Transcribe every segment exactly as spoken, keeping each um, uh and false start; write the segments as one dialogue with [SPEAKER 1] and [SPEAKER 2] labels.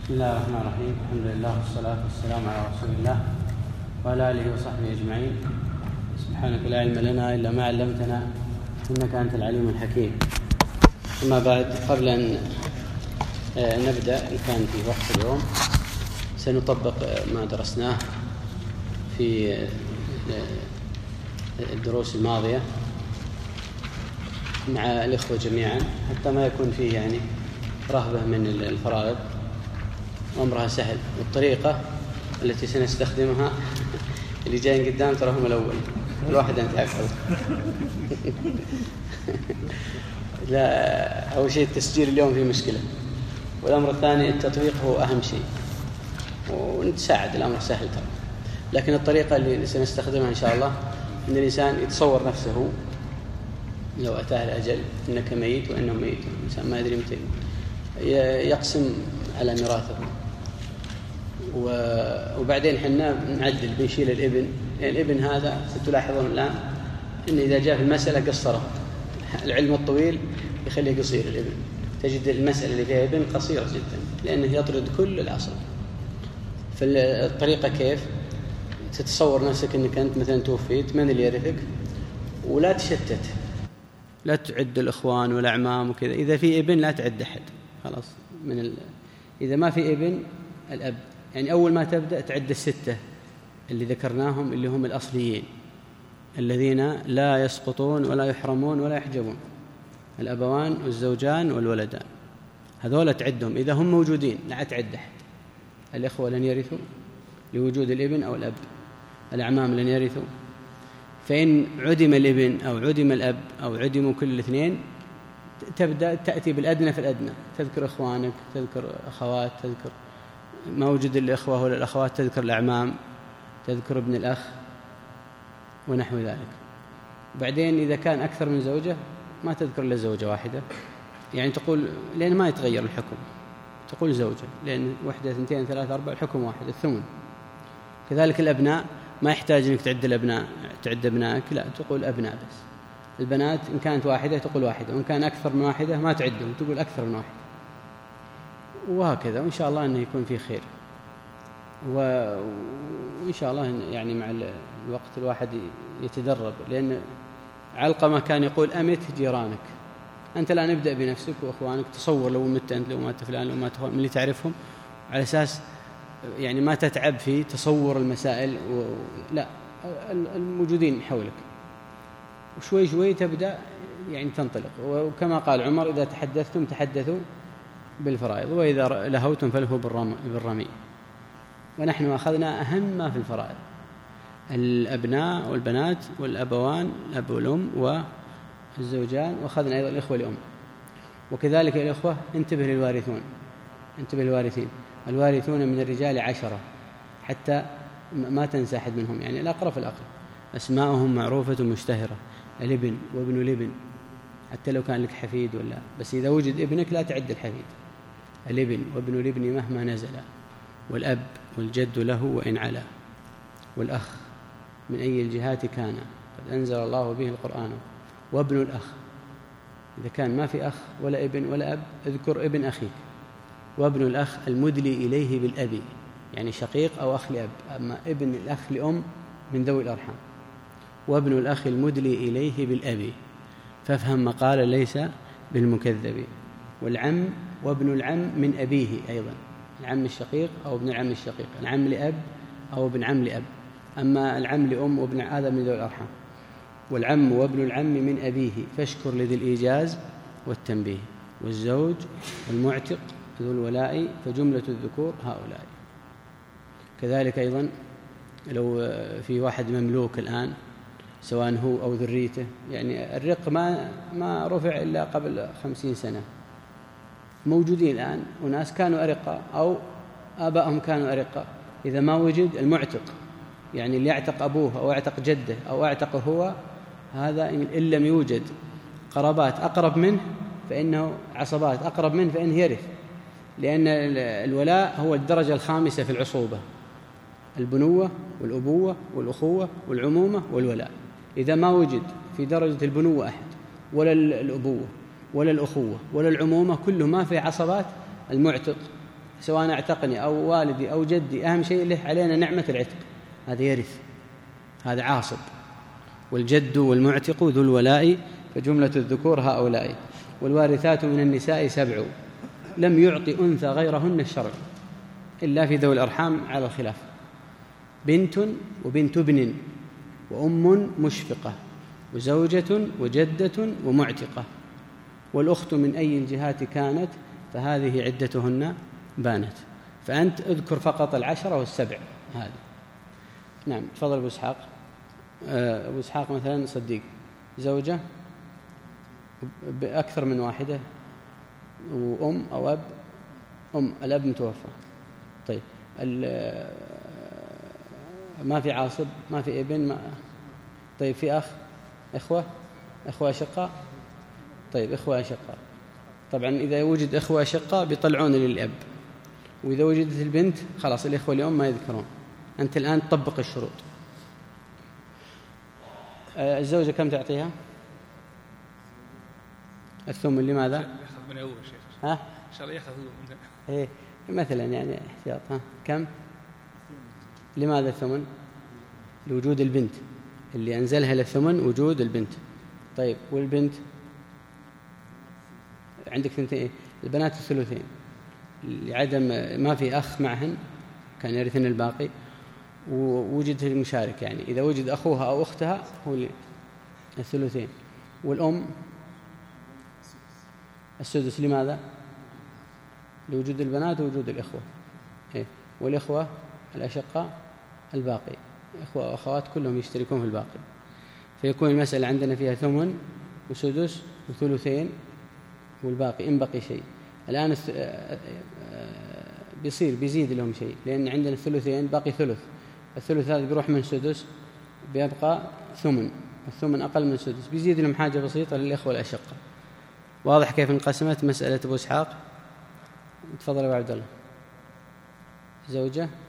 [SPEAKER 1] بسم الله الرحمن الرحيم. الحمد لله والصلاة والسلام على رسول الله وعلى آله وصحبه أجمعين. سبحانك لا علم لنا إلا ما علمتنا إنك أنت العليم الحكيم. أما بعد، قبل أن نبدأ إن كان في وقت اليوم سنطبق ما درسناه في الدروس الماضية مع الإخوة جميعا حتى ما يكون فيه يعني رهبة من الفرائض وأمرها سهل. والطريقة التي سنستخدمها اللي جايين قدام ترى هم الأول الواحد أنت أكثر. لا، أول شيء التسجيل اليوم فيه مشكلة، والأمر الثاني التطبيق هو أهم شيء، ونتساعد الأمر سهل ترى. لكن الطريقة اللي سنستخدمها إن شاء الله أن الإنسان يتصور نفسه لو أتاه الأجل إنك ميت وإنه ميت، الإنسان ما يدري متى يقسم على ميراثه. وبعدين حنا نعدل بنشيل الابن، يعني الابن هذا ستلاحظون الآن إن إذا جاء في المسألة قصره. العلم الطويل يخليه قصير الابن، تجد المسألة اللي فيها ابن قصيرة جدا لأنه يطرد كل العصر. فالطريقة كيف تتصور نفسك أنك أنت مثلا توفيت، من اللي يرثك؟ ولا تشتت، لا تعد الإخوان والأعمام وكذا. إذا في ابن لا تعد أحد، خلاص. من ال... إذا ما في ابن الأب، يعني أول ما تبدأ تعد الستة اللي ذكرناهم اللي هم الأصليين الذين لا يسقطون ولا يحرمون ولا يحجبون، الأبوان والزوجان والولدان، هذول تعدهم إذا هم موجودين، لا تعد أحد. الإخوة لن يرثوا لوجود الابن أو الأب، الأعمام لن يرثوا. فإن عدم الابن أو عدم الأب أو عدموا كل الاثنين تبدأ تأتي بالأدنى في الأدنى، تذكر إخوانك، تذكر أخوات، تذكر ما وجد الإخوة ولا الأخوات تذكر الأعمام، تذكر ابن الأخ ونحو ذلك. بعدين إذا كان أكثر من زوجة ما تذكر إلا زوجة واحدة، يعني تقول لأن ما يتغير الحكم، تقول زوجة، لأن واحدة اثنتين ثلاثة أربعة الحكم واحد، الثمن. كذلك الأبناء ما يحتاج أنك تعد الأبناء، تعد أبنائك، لا تقول أبناء بس. البنات إن كانت واحدة تقول واحدة، وإن كان أكثر من واحدة ما تعدهم، تقول أكثر من واحدة، وهكذا. وإن شاء الله أنه يكون فيه خير، وإن شاء الله يعني مع الوقت الواحد يتدرب. لأن علقمة كان يقول أمت جيرانك. أنت الآن ابدأ بنفسك وأخوانك، تصور لو مت أنت، لو مات فلان، لو مات من اللي تعرفهم، على أساس يعني ما تتعب في تصور المسائل و... لا، الموجودين حولك، وشوي شوي تبدأ يعني تنطلق. وكما قال عمر إذا تحدثتم تحدثوا بالفرائض، وإذا لهوتم فلهوا بالرمي. ونحن أخذنا أهم ما في الفرائض، الأبناء والبنات والأبوان، الأب والأم والزوجان، وأخذنا أيضا الإخوة لأم. وكذلك الإخوة انتبه للوارثون، انتبه للوارثين. الوارثون من الرجال عشرة، حتى ما تنسى أحد منهم، يعني الأقرب فالأقرب، أسماءهم معروفة مشتهرة، الابن وابن الابن، حتى لو كان لك حفيد ولا، بس إذا وجد ابنك لا تعد الحفيد. الابن وابن الابن مهما نزل، والأب والجد له وإن علا، والأخ من أي الجهات كان قد أنزل الله به القرآن، وابن الأخ إذا كان ما في أخ ولا ابن ولا أب اذكر ابن أخيك، وابن الأخ المدلي إليه بالأب، يعني شقيق أو أخ لأب. أما ابن الأخ لأم من ذوي الأرحام، وابن الأخ المدلي إليه بالأب، فافهم مقال ليس بالمكذب. والعم وابن العم من أبيه أيضا، العم الشقيق أو ابن العم الشقيق، العم لأب أو ابن عم لأب. أما العم لأم وابن هذا من ذوي الأرحام. والعم وابن العم من أبيه، فاشكر لذي الإيجاز والتنبيه. والزوج والمعتق ذو الولاء، فجملة الذكور هؤلاء. كذلك أيضا لو في واحد مملوك الآن سواء هو أو ذريته، يعني الرق ما ما رفع إلا قبل خمسين سنة، موجودين الآن وناس كانوا أرقة أو آبائهم كانوا أرقة. إذا ما وجد المعتق، يعني اللي يعتق أبوه أو يعتق جده أو يعتق هو، هذا إن لم يوجد قرابات أقرب منه فإنه عصبات أقرب منه فإنه يرث. لأن الولاء هو الدرجة الخامسة في العصوبة، البنوة والأبوة والأخوة والعمومة والولاء. إذا ما وجد في درجة البنوة أحد ولا الأبوة ولا الأخوة ولا العمومة، كله ما في عصبات، المعتق سواء اعتقني أو والدي أو جدي، أهم شيء له علينا نعمة العتق، هذا يرث، هذا عاصب. والجد والمعتق ذو الولاء، فجملة الذكور هؤلاء. والوارثات من النساء سبع، لم يعط أنثى غيرهن الشرع إلا في ذوي الأرحام على الخلاف: بنت وبنت ابن وأم مشفقة وزوجة وجدة ومعتقة، والأخت من أي الجهات كانت فهذه عدتهن بانت. فأنت اذكر فقط العشرة والسبع هذه. نعم، تفضل أبو إسحاق. أبو إسحاق مثلا صديق، زوجة بأكثر من واحدة، وأم أو أب، أم الأب متوفى. طيب ما في عاصب، ما في ابن، ما طيب في أخ، إخوة، إخوة أشقاء. طيب إخوة أشقاء، طبعا إذا وجد إخوة أشقاء بيطلعون للأب، وإذا وجدت البنت خلاص الإخوة اليوم ما يذكرون. أنت الآن تطبق الشروط. الزوجة كم تعطيها؟ الثمن. لماذا؟
[SPEAKER 2] يأخذ من أول شيخ.
[SPEAKER 1] ها؟
[SPEAKER 2] إن شاء الله يأخذ من.
[SPEAKER 1] إيه مثلا يعني احتياط. ها كم؟ لماذا الثمن؟ لوجود البنت، اللي أنزلها للثمن وجود البنت. طيب والبنت عندك ثنتين، البنات الثلثين لعدم ما في أخ معهن كان يرثن الباقي، ووجد المشارك، يعني إذا وجد أخوها أو أختها هو الثلثين. والأم السدس. لماذا؟ لوجود البنات ووجود الإخوة. إيه؟ والإخوة الأشقاء الباقي، إخوة وأخوات كلهم يشتركون في الباقي، فيكون المسألة عندنا فيها ثمن وسدس وثلثين والباقي إن بقي شيء. الآن بيصير بيزيد لهم شيء، لأن عندنا الثلثين باقي ثلث، الثلث هذا بيروح من سدس بيبقى ثمن، الثمن أقل من سدس، بيزيد لهم حاجة بسيطة للإخوة الأشقاء. واضح كيف انقسمت مسألة أبو إسحاق؟ تفضل أبو عبد الله. زوجة،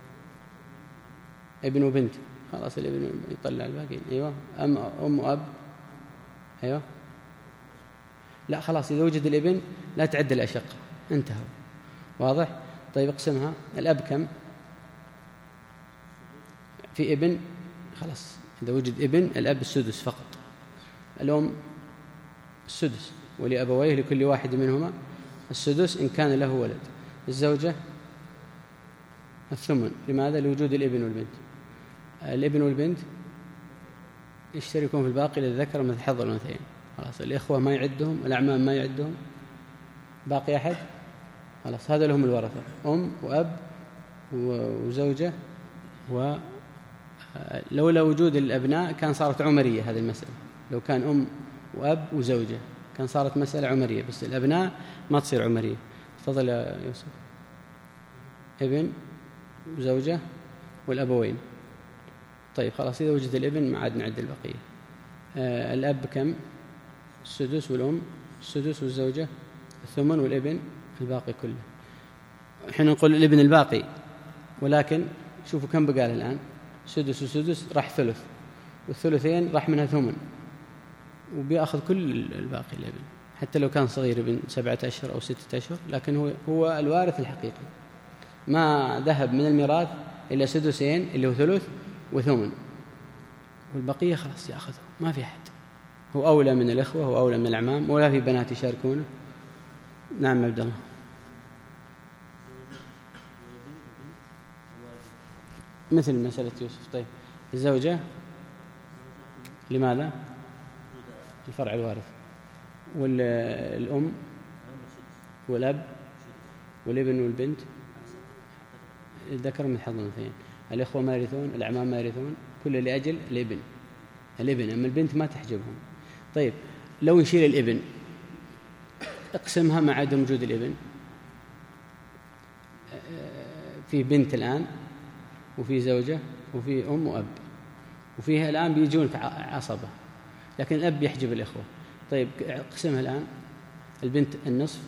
[SPEAKER 1] ابن وبنت، خلاص الابن يطلع الباقين. أيوة. أم أم وأب. أيوة. لا خلاص إذا وجد الابن لا تعد الأشقة، انتهوا. واضح؟ طيب اقسمها. الأب كم؟ في ابن، خلاص إذا وجد ابن الأب السدس فقط، الأم السدس، ولأبويه لكل واحد منهما السدس إن كان له ولد. الزوجة الثمن. لماذا؟ لوجود الابن والبنت. الابن والبنت يشتركون في الباقي للذكر مثل حظ الأنثيين. خلاص الإخوة ما يعدهم، الأعمام ما يعدهم، باقي أحد، خلاص هذا لهم الورثة: أم وأب وزوجة. ولولا وجود الأبناء كان صارت عمرية هذه المسألة، لو كان أم وأب وزوجة كان صارت مسألة عمرية، بس الأبناء ما تصير عمرية. تفضل يا يوسف. ابن وزوجة والأبوين. طيب خلاص إذا وجد الابن ما عاد نعد البقية. آه الأب كم؟ السدس، والأم السدس، والزوجة الثمن، والابن الباقي كله. حين نقول الابن الباقي، ولكن شوفوا كم بقى الآن، سدس وسدس راح ثلث، والثلثين راح منها ثمن، وبيأخذ كل الباقي الابن، حتى لو كان صغير ابن سبعة أشهر أو ستة أشهر، لكن هو هو الوارث الحقيقي. ما ذهب من الميراث إلا سدسين اللي هو ثلث وثمن، والبقية خلاص يأخذه، ما في أحد. هو أولى من الإخوة، هو أولى من الأعمام، ولا في بنات يشاركونه. نعم عبد الله. مثل مسألة يوسف. طيب الزوجة لماذا؟ الفرع الوارث. والأم والأب والابن والبنت الذكر من حظ الأنثيين. الإخوة ما يرثون، الأعمام ما يرثون، كل لأجل الابن الابن أما البنت ما تحجبهم. طيب لو نشيل الابن اقسمها مع عدم وجود الابن. في بنت الآن، وفي زوجة، وفي أم وأب، وفيها الآن بيجون عصبة، لكن الأب يحجب الإخوة. طيب اقسمها الآن. البنت النصف،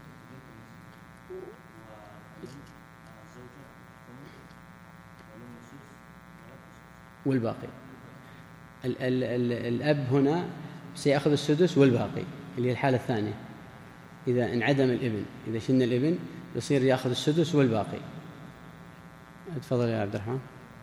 [SPEAKER 1] والباقي ال ال ال الأب هنا سيأخذ السدس والباقي، اللي هي الحالة الثانية إذا انعدم الابن. إذا شلنا الابن يصير يأخذ السدس والباقي. تفضل يا عبد الرحمن.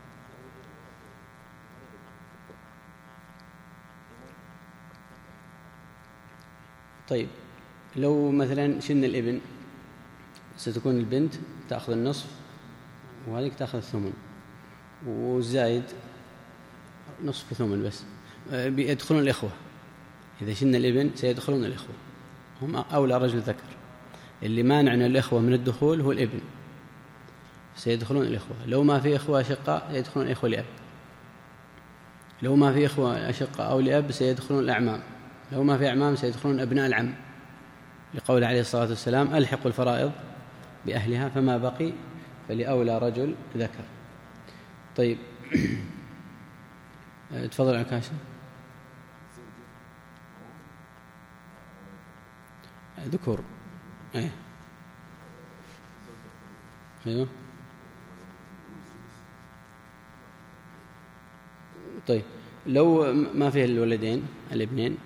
[SPEAKER 1] طيب لو مثلا شلنا الابن ستكون البنت تأخذ النصف وهذيك تأخذ الثمن، والزايد نصف ثمن بس. بيدخلون الإخوة، إذا شلنا الابن سيدخلون الإخوة، هم أولى رجل ذكر. اللي مانعنا الإخوة من الدخول هو الابن، سيدخلون الإخوة. لو ما في إخوة أشقاء سيدخلون إخوة لأب، لو ما في إخوة أشقاء أو لأب سيدخلون الأعمام، لو ما في أعمام سيدخلون أبناء العم، لقول عليه الصلاة والسلام ألحقوا الفرائض بأهلها فما بقي فلأولى رجل ذكر. طيب تفضل عكاشة. ذكور. أيه. أيوه. طيب لو ما فيه الولدين الابنين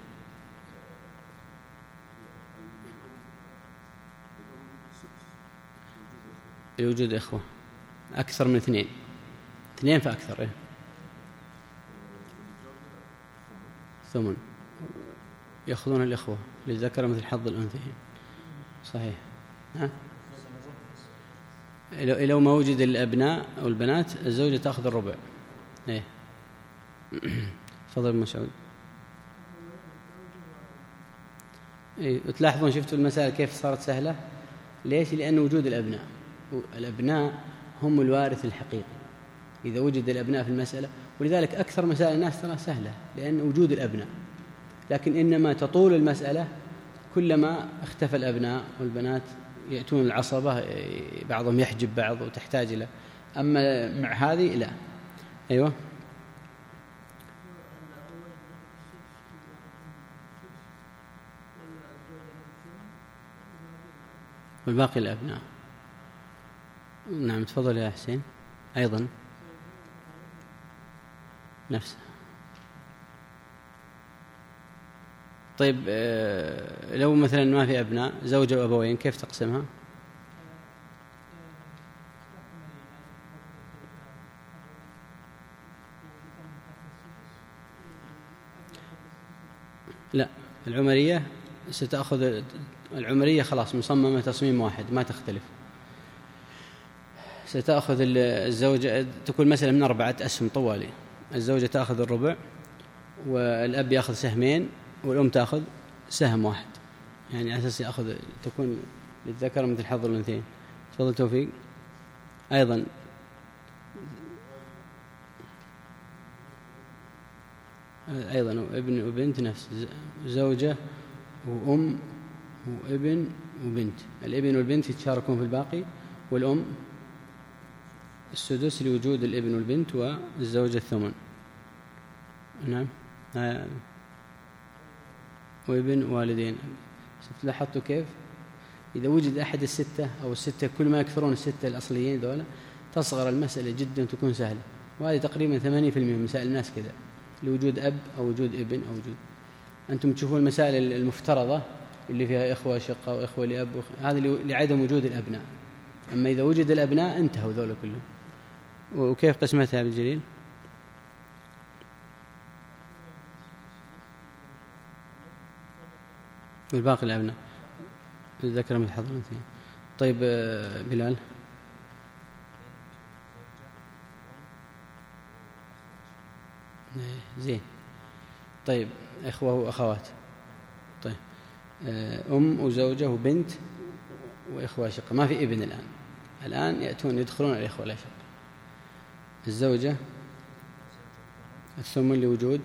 [SPEAKER 1] لوجود إخوة أكثر من اثنين، اثنين فأكثر. إيه؟ ثمن يأخذون الإخوة للذكر مثل حظ الأنثيين. صحيح. ها؟ لو ما وجد الأبناء أو البنات الزوجة تأخذ الربع. إيه. تفضل مسعود. إيه. وتلاحظون شفتوا المسألة كيف صارت سهلة؟ ليش؟ لأن وجود الأبناء، الأبناء هم الوارث الحقيقي إذا وجد الأبناء في المسألة، ولذلك أكثر مسائل الناس ترى سهلة لأن وجود الأبناء، لكن إنما تطول المسألة كلما اختفى الأبناء والبنات يأتون العصبة، بعضهم يحجب بعض وتحتاج إلى، أما مع هذه لا. أيوة. والباقي الأبناء. نعم تفضل يا حسين. أيضا نفسه. طيب لو مثلا ما في أبناء، زوجة وأبوين، كيف تقسمها؟ لا، العمرية ستأخذ، العمرية خلاص مصممة تصميم واحد ما تختلف. ستأخذ الزوجة، تكون مثلا من أربعة أسهم طوالي، الزوجة تأخذ الربع والأب يأخذ سهمين والأم تأخذ سهم واحد، يعني على أساس يأخذ تكون للذكر مثل حظ الأنثيين. تفضل توفيق. أيضا أيضا ابن وبنت نفس، زوجة وأم وابن وبنت، الابن والبنت يتشاركون في الباقي، والأم السدس لوجود الابن والبنت، والزوجة الثمن. نعم. وابن والدين. لاحظتوا كيف إذا وجد أحد الستة أو الستة كل ما يكثرون الستة الأصليين دولة تصغر المسألة جدا تكون سهلة، وهذه تقريبا ثمانين بالمئة من مسائل الناس كذا، لوجود أب أو وجود ابن أو وجود. أنتم تشوفون المسائل المفترضة اللي فيها إخوة شقة وإخوة لأب، هذه لعدم وجود الأبناء، أما إذا وجد الأبناء انتهوا ذولا كلهم. وكيف قسمتها بالجليل؟ والباقي الأبناء الذكر مثل حظ الأنثيين. طيب بلال. زين. طيب إخوة وأخوات. طيب أم وزوجة وبنت وإخوة شقة، ما في ابن الآن، الآن يأتون يدخلون الإخوة لا شك. الزوجة الثمن لوجود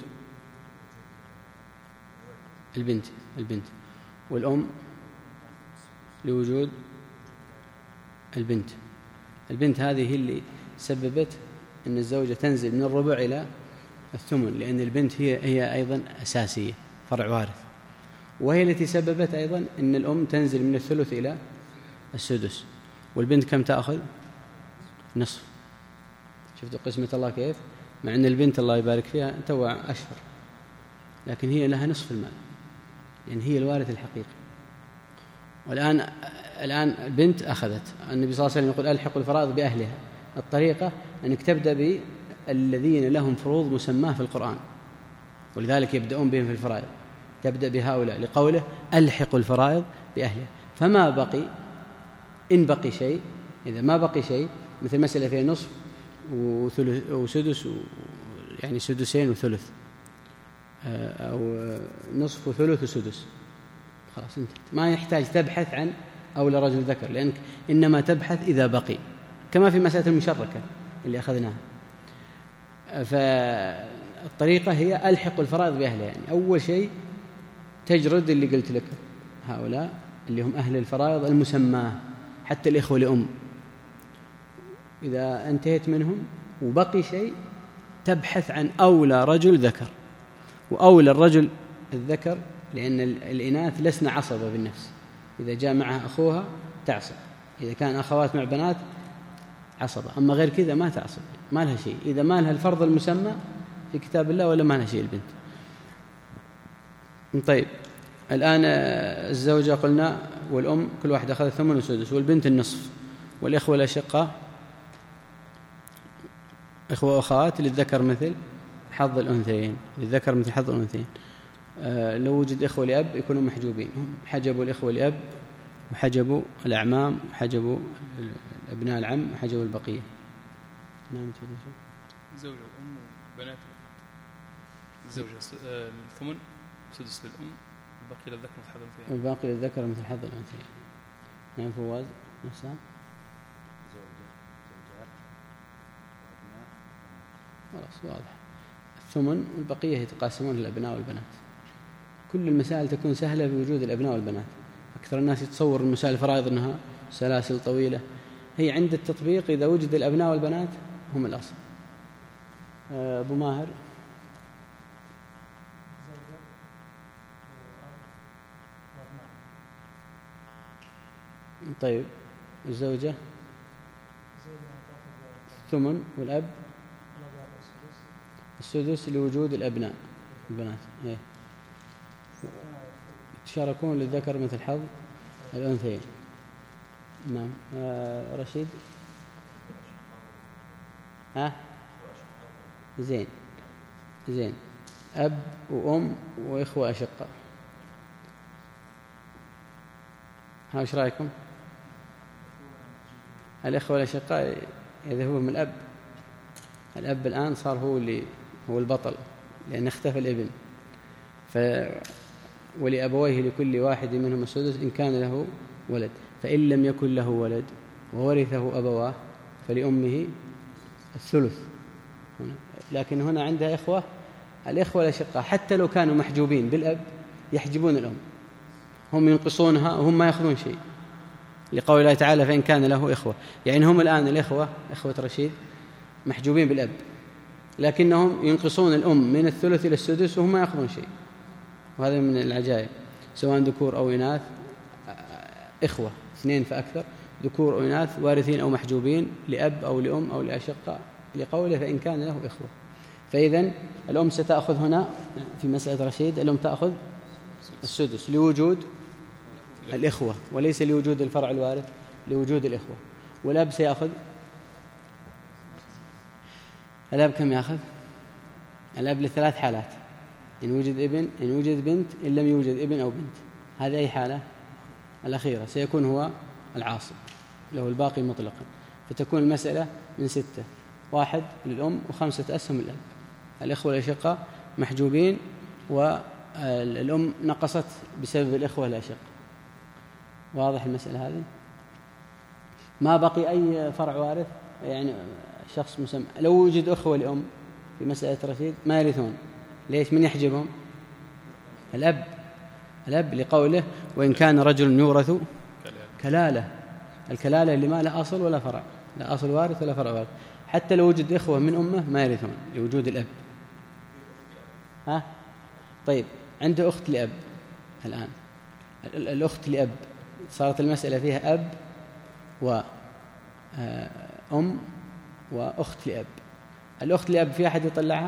[SPEAKER 1] البنت البنت والأم لوجود البنت. البنت هذه هي اللي سببت أن الزوجة تنزل من الربع إلى الثمن، لأن البنت هي هي أيضا أساسية فرع وارث، وهي التي سببت أيضا أن الأم تنزل من الثلث إلى السدس. والبنت كم تأخذ؟ نصف. شفتوا قسمة الله كيف؟ مع أن البنت الله يبارك فيها توع أشهر، لكن هي لها نصف المال، لأن هي الوارث الحقيقي. والآن الآن البنت أخذت. النبي صلى الله عليه وسلم يقول ألحقوا الفرائض بأهلها. الطريقة أنك تبدأ بالذين لهم فروض مسماه في القرآن، ولذلك يبدأون بهم في الفرائض، تبدأ بهؤلاء لقوله ألحقوا الفرائض بأهلها. فما بقي، إن بقي شيء، إذا ما بقي شيء مثل مسألة فيها نصف وثلث وسدس، يعني سدسين وثلث، أو نصف وثلث وسدس، خلاص انتهت. ما يحتاج تبحث عن أولى رجل ذكر، لأنك إنما تبحث إذا بقي، كما في مسألة المشركة اللي أخذناها. فالطريقة هي ألحق الفرائض بأهلها، يعني أول شيء تجرد اللي قلت لك هؤلاء اللي هم أهل الفرائض المسماه، حتى الإخوة لأم. إذا انتهيت منهم وبقي شيء تبحث عن أولى رجل ذكر، وأولى الرجل الذكر لأن الإناث لسنا عصبة بالنفس، إذا جاء معها أخوها تعصب، إذا كان أخوات مع بنات عصبة، أما غير كذا ما تعصب، ما لها شيء، إذا ما لها الفرض المسمى في كتاب الله ولا ما لها شيء البنت. طيب الآن الزوجة قلنا والأم كل واحد أخذ ثمن وسدس، والبنت النصف، والإخوة الأشقاء إخوة أخوات للذكر مثل حظ الأنثيين، للذكر مثل حظ الأنثيين. آه لو وجد إخوة لأب يكونوا محجوبين، هم حجبوا الإخوة لأب وحجبوا الأعمام وحجبوا أبناء العم وحجبوا البقية. نعم تفضل.
[SPEAKER 2] الزوجة والأم وبنات الزوجة الثمن سدس للأم، الباقي للذكر مثل حظ الأنثيين.
[SPEAKER 1] الباقي للذكر مثل حظ الأنثيين. نعم فواز نفسها.
[SPEAKER 3] زوجة زوجات وأبناء.
[SPEAKER 1] خلاص واضح. الثمن والبقية يتقاسمون الأبناء والبنات. كل المسائل تكون سهلة بوجود الأبناء والبنات. أكثر الناس يتصور المسائل الفرائض أنها سلاسل طويلة، هي عند التطبيق إذا وجد الأبناء والبنات هم الأصل. أبو ماهر. طيب الزوجة الثمن والأب السدس لوجود الأبناء البنات. إيه؟ يتشاركون للذكر مثل حظ الأنثيين. نعم. آه رشيد. ها زين زين أب وأم وإخوة أشقاء. ها إيش رأيكم؟ الإخوة الأشقاء يذهبون من الأب. الأب الآن صار هو اللي هو البطل، لأن اختفى الابن. ف ولأبويه لكل واحد منهم السدس إن كان له ولد، فإن لم يكن له ولد وورثه أبواه فلأمه الثلث. لكن هنا عندها إخوة، الإخوة الأشقاء حتى لو كانوا محجوبين بالأب يحجبون الأم، هم ينقصونها وهم ما يأخذون شيء، لقول الله تعالى فإن كان له إخوة. يعني هم الآن الإخوة إخوة رشيد محجوبين بالأب، لكنهم ينقصون الأم من الثلث إلى السدس وهم ما يأخذون شيء. وهذا من العجائب، سواء ذكور أو إناث، إخوة اثنين فأكثر، ذكور أو إناث، وارثين أو محجوبين لأب أو لأم أو لأشقاء، لقوله فإن كان له إخوة. فإذن الأم ستأخذ هنا في مسألة رشيد، الأم تأخذ السدس لوجود الإخوة وليس لوجود الفرع الوارث، لوجود الإخوة. والأب سيأخذ، الأب كم يأخذ؟ الأب لثلاث حالات، إن وجد ابن، إن وجد بنت، إن لم يوجد ابن أو بنت. هذه أي حالة؟ الأخيرة، سيكون هو العاصب له الباقي مطلقا. فتكون المسألة من ستة، واحد للأم وخمسة أسهم الأب. الإخوة الأشقاء محجوبين والأم نقصت بسبب الإخوة الأشقاء. واضح المسألة هذه؟ ما بقي أي فرع وارث، يعني شخص مسمى. لو وجد أخوة لأم في مسألة رشيد ما يرثون. ليش؟ من يحجبهم؟ الأب. الأب لقوله وإن كان رجل يورث كلالة. الكلالة اللي ما له أصل ولا فرع، لا أصل وارث ولا فرع وارث، حتى لو وجد إخوة من أمه ما يرثون لوجود الأب. ها؟ طيب عنده أخت لأب الآن، الأخت لأب صارت المسألة فيها أب وأم وأخت لأب. الأخت لأب في أحد يطلعها؟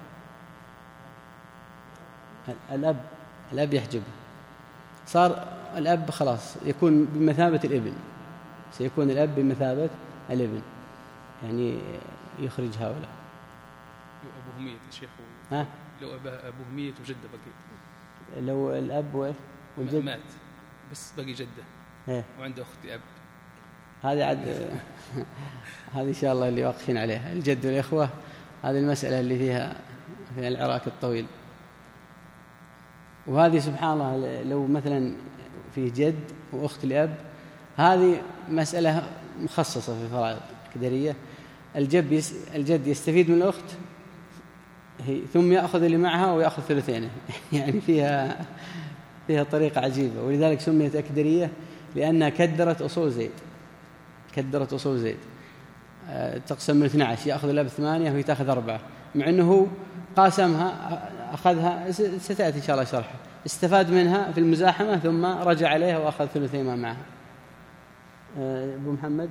[SPEAKER 1] الأب الأب يحجبها. صار الأب خلاص يكون بمثابة الابن، سيكون الأب بمثابة الابن، يعني يخرج هؤلاء.
[SPEAKER 2] أبوه ميت يا شيخ،
[SPEAKER 1] ها؟
[SPEAKER 2] لو أبوه ميت وجده بقي،
[SPEAKER 1] لو الأب والجد
[SPEAKER 2] مات بس بقي جده
[SPEAKER 1] إيه؟
[SPEAKER 2] وعنده أختي أب،
[SPEAKER 1] هذه عاد هذه إن شاء الله اللي واقفين عليها الجد والإخوة، هذه المسألة اللي فيها فيها العراك الطويل. وهذه سبحان الله لو مثلا في جد وأخت لأب، هذه مسألة مخصصة في الفرائض القدرية. الجد يس الجد يستفيد من الأخت هي ثم يأخذ اللي معها ويأخذ ثلثينه يعني فيها فيها طريقة عجيبة، ولذلك سميت أكدرية لأنها كدرت أصول زيد، كدرت أصول زيد. أه تقسم من اثني عشر، يأخذ الأب ثمانية وهي تأخذ أربعة، مع أنه قاسمها أخذها، ستأتي إن شاء الله شرحه، استفاد منها في المزاحمة ثم رجع عليها وأخذ ثلثين ما معها. أه أبو محمد.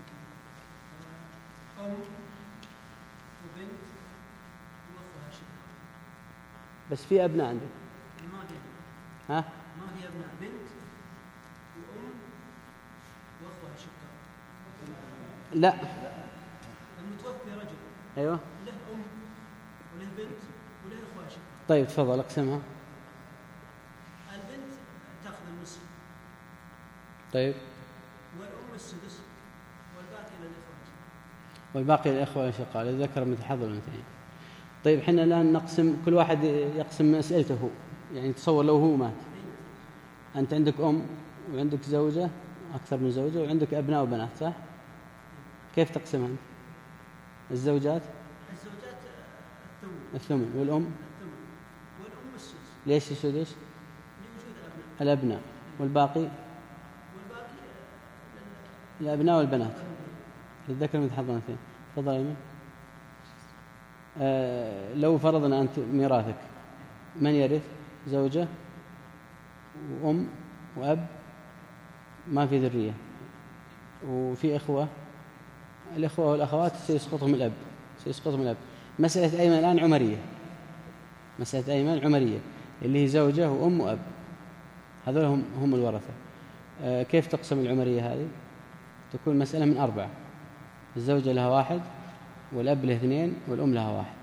[SPEAKER 1] بس في أبناء عندك؟ ها؟
[SPEAKER 4] ما في أبناء، بنت وأم وأخوها شقة.
[SPEAKER 1] لا،
[SPEAKER 4] المتوفي رجل
[SPEAKER 1] أيوة
[SPEAKER 4] له أم وله بنت وله أخوها شقة.
[SPEAKER 1] طيب تفضل اقسمها.
[SPEAKER 4] البنت تأخذ النصف،
[SPEAKER 1] طيب،
[SPEAKER 4] والأم السدس، والباقي للإخوة.
[SPEAKER 1] والباقي للإخوة والأشقاء للذكر مثل حظ الأنثيين. طيب حنا الآن نقسم، كل واحد يقسم مسألته هو، يعني تصور لو هو مات، أنت عندك أم وعندك زوجة أكثر من زوجة وعندك أبناء وبنات، صح؟ كيف تقسمها أنت؟ الزوجات
[SPEAKER 4] الزوجات الثمن،
[SPEAKER 1] الثمن، والأم
[SPEAKER 4] الثمن، والأم السدس.
[SPEAKER 1] ليش السدس؟
[SPEAKER 4] لوجود الأبناء.
[SPEAKER 1] الأبناء، والباقي
[SPEAKER 4] والباقي
[SPEAKER 1] الأبناء والبنات للذكر مثل حظ الأنثيين. تفضل أيمن. آه لو فرضنا أنت ميراثك من يرث؟ زوجة وأم وأب، ما في ذرية، وفي إخوة، الإخوة والأخوات سيسقطهم الأب، سيسقطهم الأب. مسألة أيمن الآن عمرية، مسألة أيمن عمرية اللي هي زوجة وأم وأب، هذول هم هم الورثة. آه كيف تقسم العمرية هذه؟ تكون مسألة من أربعة، الزوجة لها واحد والأب له اثنين والأم لها واحد.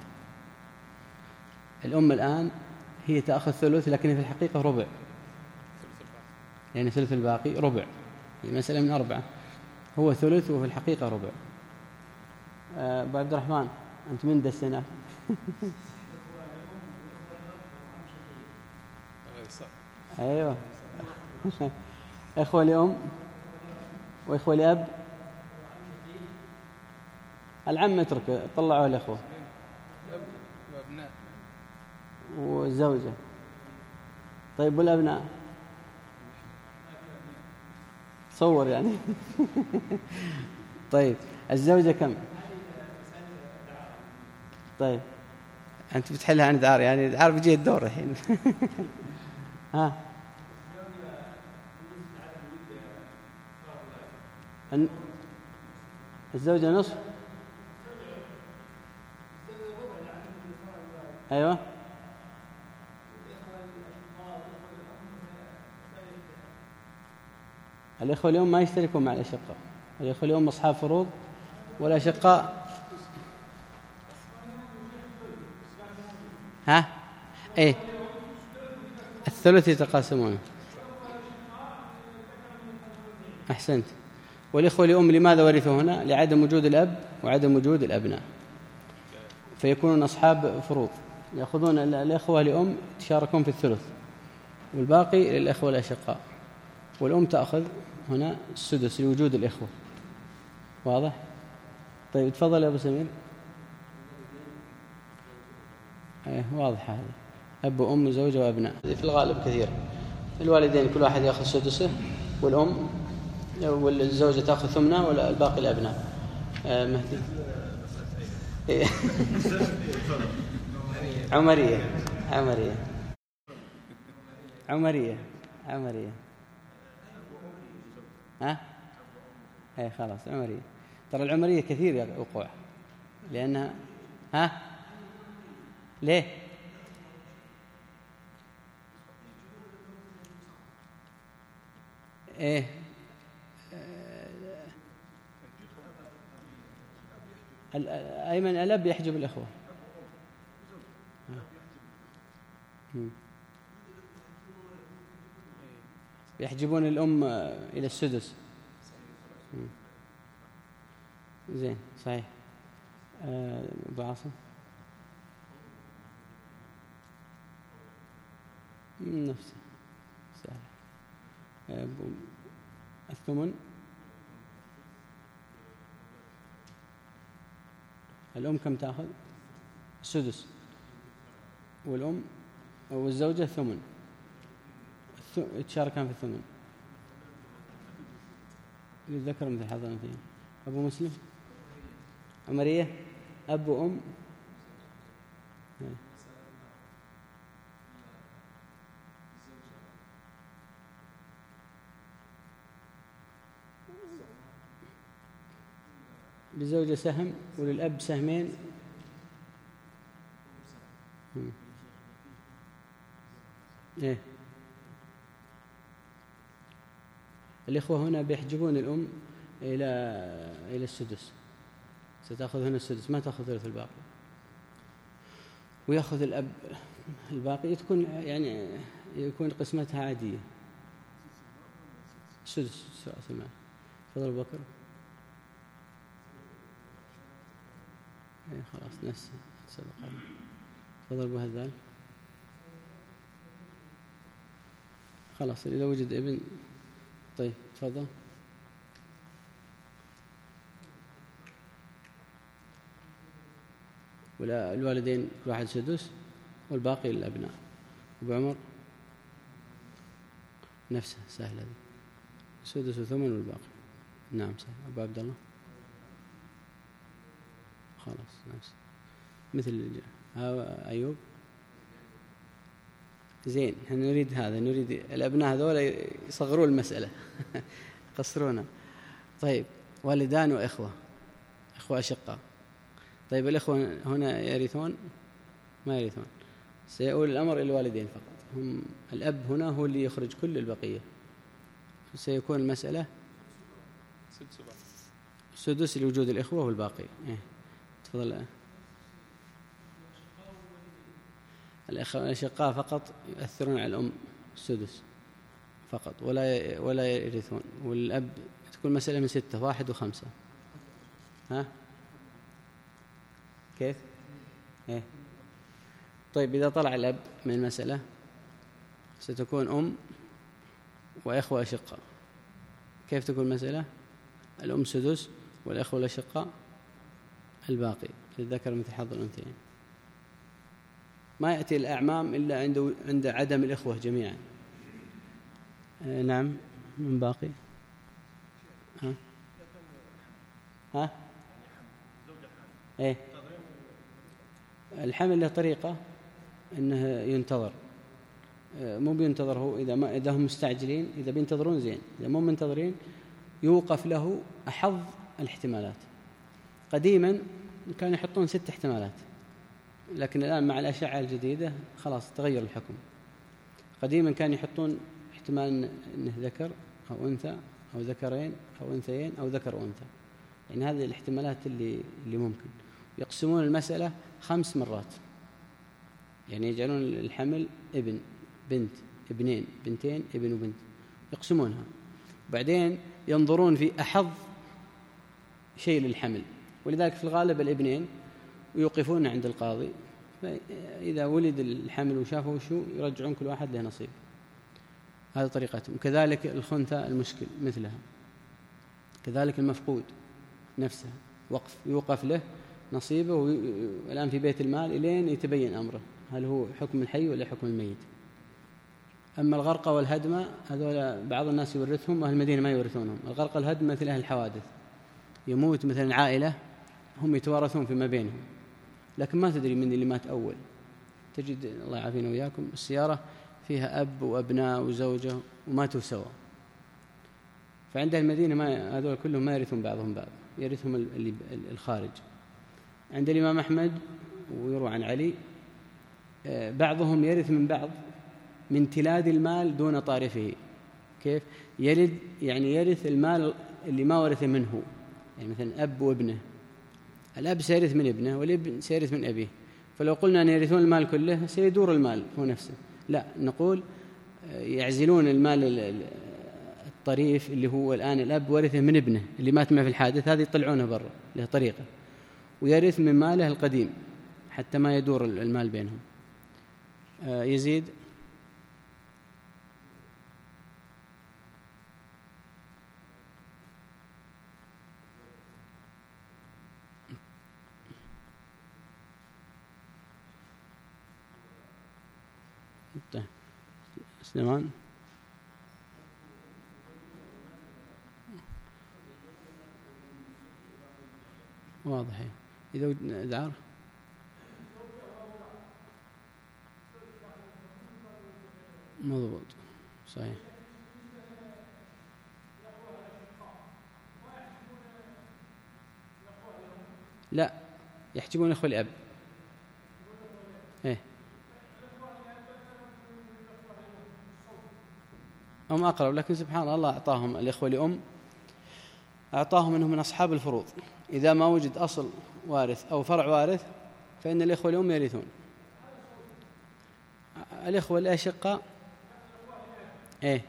[SPEAKER 1] الأم الآن هي تأخذ ثلث، لكن في الحقيقة ربع، يعني ثلث الباقي ربع، المسألة من أربعة، هو ثلث وفي الحقيقة ربع. أبو عبد الرحمن أنت من دسنا؟ أيوة إخوة لأم وإخوة لأب، العم اترك، طلعوا الإخوة
[SPEAKER 2] وأبناء
[SPEAKER 1] والزوجة. طيب والأبناء صور يعني طيب الزوجة كم؟ طيب أنت بتحلها عن دعار، يعني دعار بيجي الدور الحين ها الزوجة نصف، أيوة الإخوة اليوم ما يشتركون مع الأشقاء، الإخوة اليوم أصحاب فروض والأشقاء ها إيه الثلث يتقاسمون. أحسنت. والإخوة لأم لماذا ورثوا هنا؟ لعدم وجود الأب وعدم وجود الأبناء، فيكونون أصحاب فروض، يأخذون الإخوة لأم تشاركون في الثلث، والباقي للإخوة الأشقاء، والأم تأخذ هنا السدس لوجود الإخوة. واضح؟ طيب تفضل يا أبو سمير. أيه واضح هذا، أب وأم وزوجة وأبناء في الغالب كثير. الوالدين كل واحد يأخذ سدسه، والأم والزوجة تأخذ ثمنه والباقي الأبناء. آه مهدي عمرية عمرية عمرية عمرية ها اي خلاص عمرية. ترى العمرية كثير وقوع، لأنها ها ليه إيه أيمن الأب يحجب الإخوة. يحجبون الأم إلى السدس. زين صحيح. أبو عاصم نفسه سهل. الثمن الأم كم تأخذ؟ السدس، والأم والزوجة ثمن، يتشاركان في الثمن. للذكر مثل حظ الأنثيين. أبو مسلم عمرية أب وأم. للزوجة سهم وللأب سهمين. إيه الإخوة هنا بيحجبون الأم إلى إلى السدس، ستأخذ هنا السدس، ما تأخذ ثلث الباقي، ويأخذ الأب الباقي. تكون يعني يكون قسمتها عادية. السدس رأس المال. تفضل أبو بكر. إيه خلاص نفس الصدقة. تفضل أبو هذال. خلاص إذا وجد ابن. طيب تفضل. ولا الوالدين كل واحد سدس والباقي للأبناء. أبو عمر نفسه سهل هذه، سدس وثمن والباقي. نعم سهل. أبو عبد الله خلاص نفسه مثل أيوب. زين احنا نريد هذا، نريد الأبناء هذول يصغرون المسألة يقصرونها. طيب والدان وإخوة، إخوة أشقاء. طيب الإخوة هنا يرثون ما يرثون؟ سيؤول الأمر إلى الوالدين فقط، هم الأب هنا هو اللي يخرج كل البقية. سيكون المسألة سدس لوجود الإخوة والباقي. إيه تفضل. الأشقاء فقط يؤثرون على الأم السدس فقط، ولا ولا يرثون. والأب تكون مسألة من ستة، واحد وخمسة. ها كيف؟ إيه طيب إذا طلع الأب من المسألة ستكون أم وإخوة أشقاء. كيف تكون المسألة؟ الأم سدس والإخوة الأشقاء الباقي للذكر مثل حظ الأنثيين. ما يأتي الأعمام إلا عند عند عدم الإخوة جميعا. آه نعم من باقي. ها ها إيه الحمل له طريقة أنه ينتظر، مو بينتظر هو. إذا ما إذا هم مستعجلين، إذا بينتظرون زين، إذا مو منتظرين يوقف له أحظ الاحتمالات. قديما كانوا يحطون ست احتمالات، لكن الآن مع الأشعة الجديدة خلاص تغير الحكم. قديما كانوا يحطون احتمال أنه ذكر أو أنثى أو ذكرين أو أنثيين أو ذكر وأنثى، يعني هذه الاحتمالات اللي اللي ممكن. يقسمون المسألة خمس مرات، يعني يجعلون الحمل ابن بنت ابنين بنتين ابن وبنت، يقسمونها. بعدين ينظرون في أحظ شيء للحمل، ولذلك في الغالب الابنين ويوقفون عند القاضي. فإذا ولد الحمل وشافوا شو يرجعون كل واحد له نصيب. هذه طريقتهم. كذلك الخنثى المشكل مثلها. كذلك المفقود نفسه وقف، يوقف له نصيبه. والآن في بيت المال إلين يتبين أمره، هل هو حكم الحي ولا حكم الميت. أما الغرقى والهدمة هذول بعض الناس يورثهم وأهل المدينة ما يورثونهم. الغرقى والهدمة مثل أهل الحوادث، يموت مثلا عائلة هم يتوارثون فيما بينهم، لكن ما تدري من اللي مات أول. تجد الله يعافينا وإياكم السيارة فيها أب وأبناء وزوجة وماتوا سوا. فعند المدينة ما هذول كلهم ما يرثون بعضهم بعض، يرثهم اللي الخارج. عند الإمام أحمد ويروى عن علي بعضهم يرث من بعض من تلاد المال دون طارفه، كيف؟ يرد يعني يرث المال اللي ما ورث منه، يعني مثلا أب وابنه، الأب سيرث من ابنه والابن سيرث من أبيه، فلو قلنا أن يرثون المال كله سيدور المال هو نفسه، لا، نقول يعزلون المال الطريف اللي هو الآن الأب ورثه من ابنه اللي مات معه في الحادث، هذه يطلعونه برا له طريقة، ويرث من ماله القديم حتى ما يدور المال بينهم. يزيد. سليمان. واضح إذا دعار مضبوط صحيح. لا، يحجبون إخوة الأب. إيه هم أقرب، لكن سبحان الله أعطاهم الإخوة لأم، أعطاهم أنهم من أصحاب الفروض، إذا ما وجد أصل وارث أو فرع وارث فإن الإخوة لأم يرثون. الإخوة الأشقاء إيه،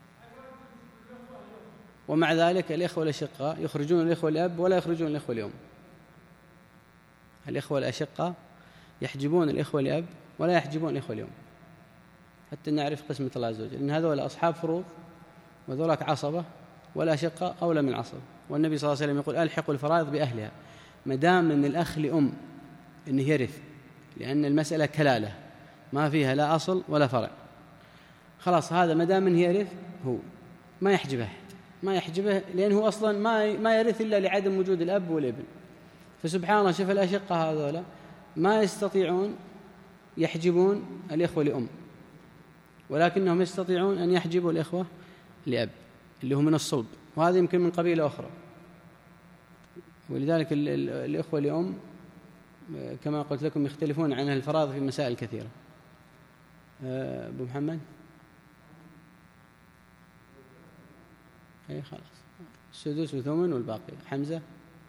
[SPEAKER 1] ومع ذلك الإخوة الأشقاء يخرجون الإخوة الأب ولا يخرجون الإخوة الأم. الإخوة الأشقاء يحجبون الإخوة الأب ولا يحجبون الإخوة الأم، حتى نعرف قسمة الله عز وجل، إن هذول أصحاب فروض وذولك عصبة، ولا شقة أولى من العصبة. والنبي صلى الله عليه وسلم يقول ألحقوا الفرائض بأهلها، ما دام أن الأخ لأم أنه يرث، لأن المسألة كلالة ما فيها لا أصل ولا فرع، خلاص هذا ما دام أنه يرث هو ما يحجبه ما يحجبه لأنه أصلا ما ما يرث إلا لعدم وجود الأب والابن. فسبحان الله شوف الأشقة هذولا ما يستطيعون يحجبون الإخوة لأم، ولكنهم يستطيعون أن يحجبوا الإخوة لأب اللي هم من الصلب، وهذا يمكن من قبيلة أخرى. ولذلك الإخوة لأم كما قلت لكم يختلفون عن الفرائض في مسائل كثيرة. أبو محمد. أي خلاص، السدس وثمن والباقي. حمزة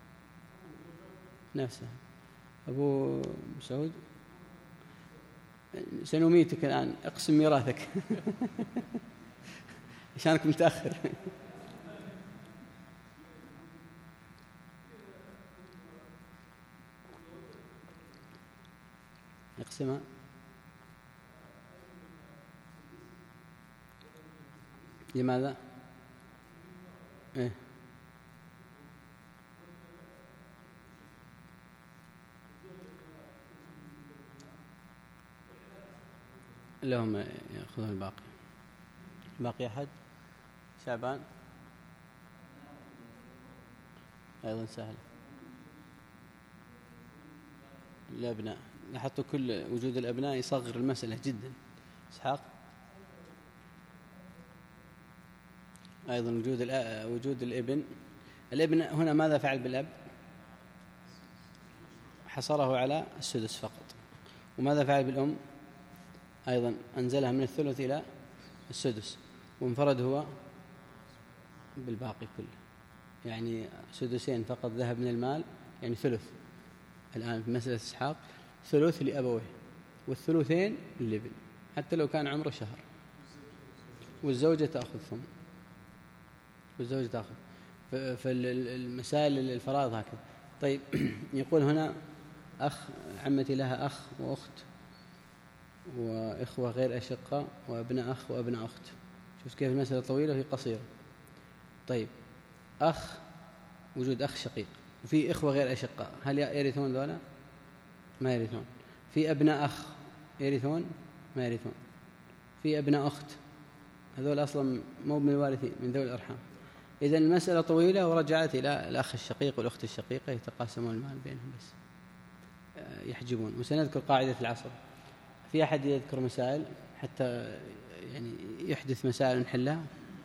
[SPEAKER 1] نفسه. أبو مسعود سنميتك الآن، اقسم ميراثك عشانك متأخر. اقسمها. لماذا؟ إيه؟ لهم يأخذون الباقي. باقي أحد؟ شعبان أيضا سهل. الأبناء، لاحظتوا كل وجود الأبناء يصغر المسألة جدا. إسحاق أيضا وجود وجود الابن. الابن هنا ماذا فعل بالأب؟ حصره على السدس فقط. وماذا فعل بالأم؟ أيضا أنزلها من الثلث إلى السدس، وانفرد هو بالباقي كله، يعني سدسين فقط ذهب من المال، يعني ثلث. الآن في مسألة إسحاق ثلث لأبويه والثلثين للابن حتى لو كان عمره شهر، والزوجة تأخذ ثمن، والزوجة تأخذ. فالمسائل الفرائض هكذا. طيب يقول هنا أخ عمتي لها أخ وأخت وإخوة غير أشقاء وابناء أخ وابناء أخت. شوف كيف المسألة طويلة وهي قصيرة. طيب أخ، وجود أخ شقيق، وفي إخوة غير أشقاء، هل يرثون ذولا؟ ما يرثون. في أبناء أخ يرثون؟ ما يرثون. في أبناء أخت، هذول أصلا مو من الوارثين، من ذوي الأرحام. إذن المسألة طويلة ورجعت إلى الأخ الشقيق والأخت الشقيقة يتقاسمون المال بينهم بس يحجبون. وسنذكر قاعدة العصر. في أحد يذكر مسائل حتى يعني يحدث مسائل نحلها؟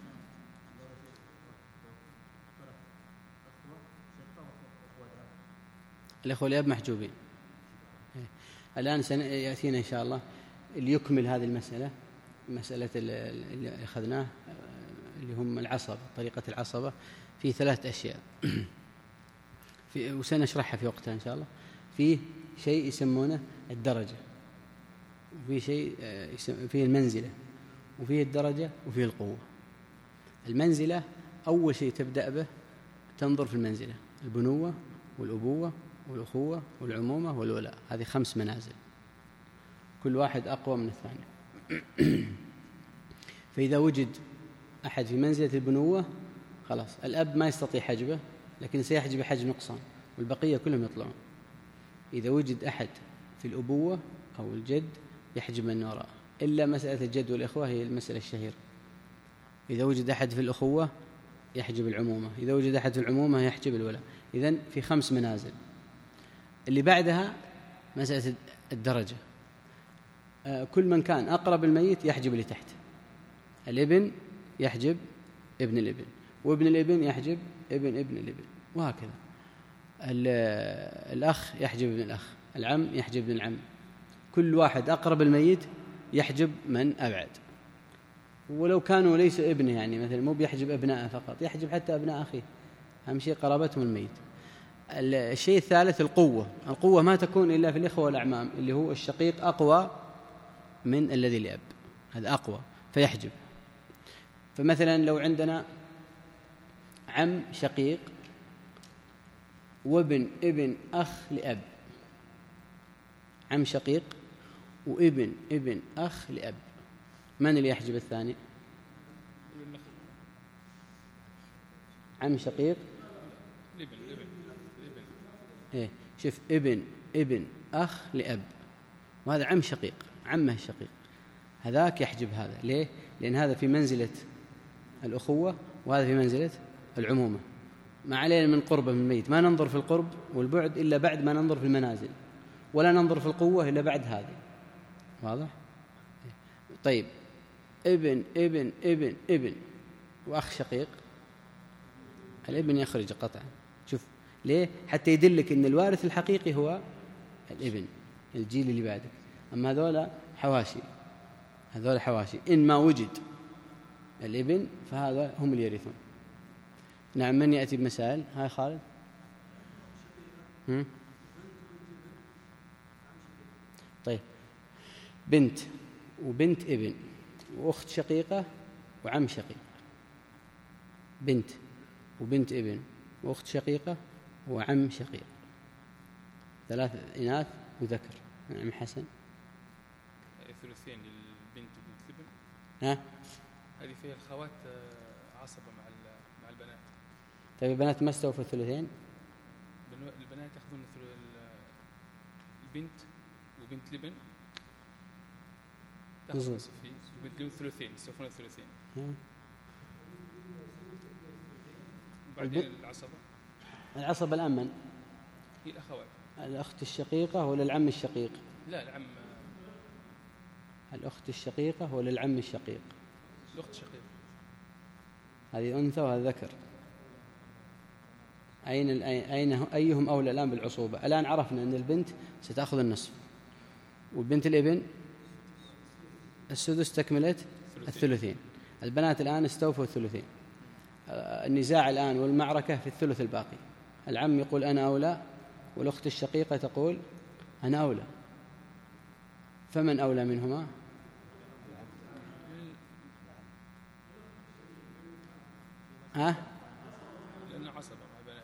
[SPEAKER 1] الأخوة الأب محجوبين. الآن سيأتينا إن شاء الله ليكمل هذه المسألة، مسألة اللي أخذناه اللي هم العصبة، طريقة العصبة في ثلاث أشياء في وسنشرحها في وقتها إن شاء الله. فيه شيء يسمونه الدرجة، وفيه شيء فيه المنزلة، وفيه الدرجة، وفيه القوة. المنزلة أول شيء تبدأ به تنظر في المنزلة: البنوة والأبوة والأخوة والعمومة والولاء. هذه خمس منازل، كل واحد أقوى من الثاني. فإذا وجد أحد في منزلة البنوة خلاص الأب ما يستطيع حجبه، لكن سيحجب حجب نقصان، والبقية كلهم يطلعون. إذا وجد أحد في الأبوة أو الجد يحجب من وراءه، إلا مسألة الجد والإخوة هي المسألة الشهيرة. إذا وجد أحد في الأخوة يحجب العمومة، إذا وجد أحد في العمومة يحجب الولاء. إذن في خمس منازل. اللي بعدها مسألة الدرجة، كل من كان أقرب الميت يحجب اللي تحت. الابن يحجب ابن الابن، وابن الابن يحجب ابن ابن الابن، وهكذا. الأخ يحجب ابن الأخ، العم يحجب ابن العم. كل واحد أقرب الميت يحجب من أبعد، ولو كانوا ليس ابنه، يعني مثلا مو بيحجب أبناءه فقط، يحجب حتى أبناء أخيه، أهم شيء قرابتهم الميت. الشيء الثالث القوة. القوة ما تكون إلا في الإخوة والأعمام، اللي هو الشقيق أقوى من الذي لأب، هذا أقوى فيحجب. فمثلا لو عندنا عم شقيق وابن ابن أخ لأب، عم شقيق وابن ابن أخ لأب، من اللي يحجب الثاني؟ عم شقيق إيه شوف، ابن ابن أخ لأب، وهذا عم شقيق، عمه الشقيق، هذاك يحجب هذا. ليه؟ لأن هذا في منزلة الأخوة وهذا في منزلة العمومة. ما علينا من قربه من الميت، ما ننظر في القرب والبعد إلا بعد ما ننظر في المنازل، ولا ننظر في القوة إلا بعد هذه. واضح؟ طيب، ابن ابن ابن ابن وأخ شقيق، الابن يخرج قطعا. شوف ليه؟ حتى يدلك أن الوارث الحقيقي هو الابن، الجيل اللي بعدك. أما هذولا حواشي، هذولا حواشي. إن ما وجد الابن فهذا هم اللي يرثون. نعم، من يأتي بمسائل؟ هاي خالد. هم؟ طيب، بنت وبنت ابن وأخت شقيقة وعم شقيق، بنت وبنت ابن وأخت شقيقة وعم شقيق، ثلاث إناث وذكر. نعم حسن.
[SPEAKER 2] ثلثين للبنت وبنت الابن.
[SPEAKER 1] ها؟
[SPEAKER 2] هذه فيها الخوات عصبة مع مع البنات.
[SPEAKER 1] طيب البنات ما استوفوا الثلثين؟
[SPEAKER 2] البنات يأخذون البنت وبنت الابن تأخذ نصفين، وبنت الابن ثلثين، يستوفون الثلثين. وبعدين العصبة.
[SPEAKER 1] العصبة الآن من؟
[SPEAKER 2] هي الأخوات. الأخت
[SPEAKER 1] الشقيقة ولا العم الشقيق؟
[SPEAKER 2] لا، العم.
[SPEAKER 1] الأخت الشقيقة ولا العم الشقيق؟
[SPEAKER 2] الأخت الشقيقة.
[SPEAKER 1] هذه أنثى وهذا ذكر. أين أين أيهم أولى الآن بالعصوبة؟ الآن عرفنا أن البنت ستأخذ النصف، والبنت الابن السدس تكملت الثلثين. البنات الآن استوفوا الثلثين. النزاع الآن والمعركة في الثلث الباقي. العم يقول أنا أولى، والأخت الشقيقة تقول أنا أولى. فمن أولى منهما؟ ها؟
[SPEAKER 2] لأنه عصبة مع البنات.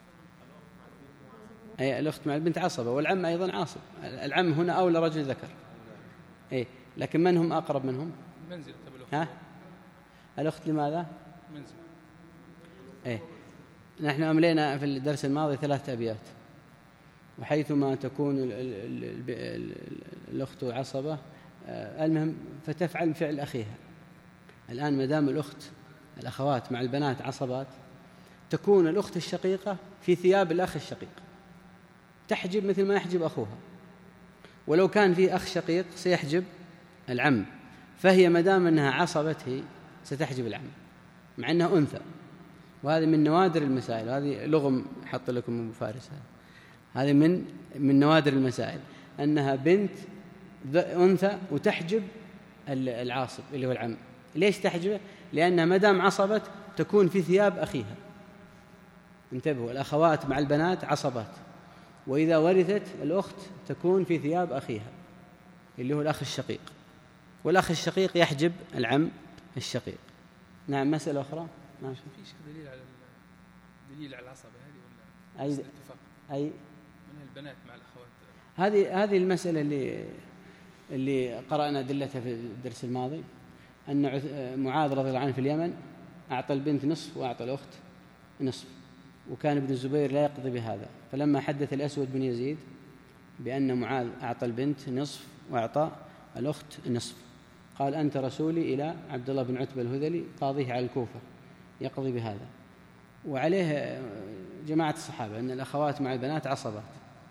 [SPEAKER 1] أي الأخت مع البنت عصبة، والعم أيضا عاصب. العم هنا أولى رجل ذكر. أي لكن من هم أقرب منهم؟
[SPEAKER 2] منزل.
[SPEAKER 1] ها؟ الأخت لماذا؟
[SPEAKER 2] منزل.
[SPEAKER 1] أي نحن أملينا في الدرس الماضي ثلاثة أبيات: وحيثما تكون ال ال ال ال الأخت عصبة، المهم فتفعل فعل أخيها. الآن مدام الأخت الأخوات مع البنات عصبات، تكون الأخت الشقيقة في ثياب الأخ الشقيق، تحجب مثل ما يحجب أخوها. ولو كان في أخ شقيق سيحجب العم، فهي مدام أنها عصبته ستحجب العم مع أنها أنثى. وهذه من نوادر المسائل، هذه لغم حط لكم أبو فارس، هذه من من نوادر المسائل أنها بنت أنثى وتحجب العاصب اللي هو العم. ليش تحجبه؟ لأنها مدام عصبت تكون في ثياب أخيها. انتبهوا، الأخوات مع البنات عصبات، وإذا ورثت الأخت تكون في ثياب أخيها اللي هو الأخ الشقيق، والأخ الشقيق يحجب العم الشقيق. نعم. مسألة أخرى. ما
[SPEAKER 2] فيش دليل على دليل على العصبة هذه ولا
[SPEAKER 1] أي
[SPEAKER 2] اتفاق؟
[SPEAKER 1] أي
[SPEAKER 2] من البنات مع الأخوات.
[SPEAKER 1] هذه هذه المسألة اللي اللي قرأنا أدلتها في الدرس الماضي، أن معاذ رضي الله عنه في اليمن أعطى البنت نصف وأعطى الأخت نصف، وكان ابن الزبير لا يقضي بهذا، فلما حدث الأسود بن يزيد بأن معاذ أعطى البنت نصف وأعطى الأخت نصف، قال أنت رسولي إلى عبد الله بن عتبة الهذلي قاضيه على الكوفة يقضي بهذا. وعليه جماعة الصحابة أن الأخوات مع البنات عصبات.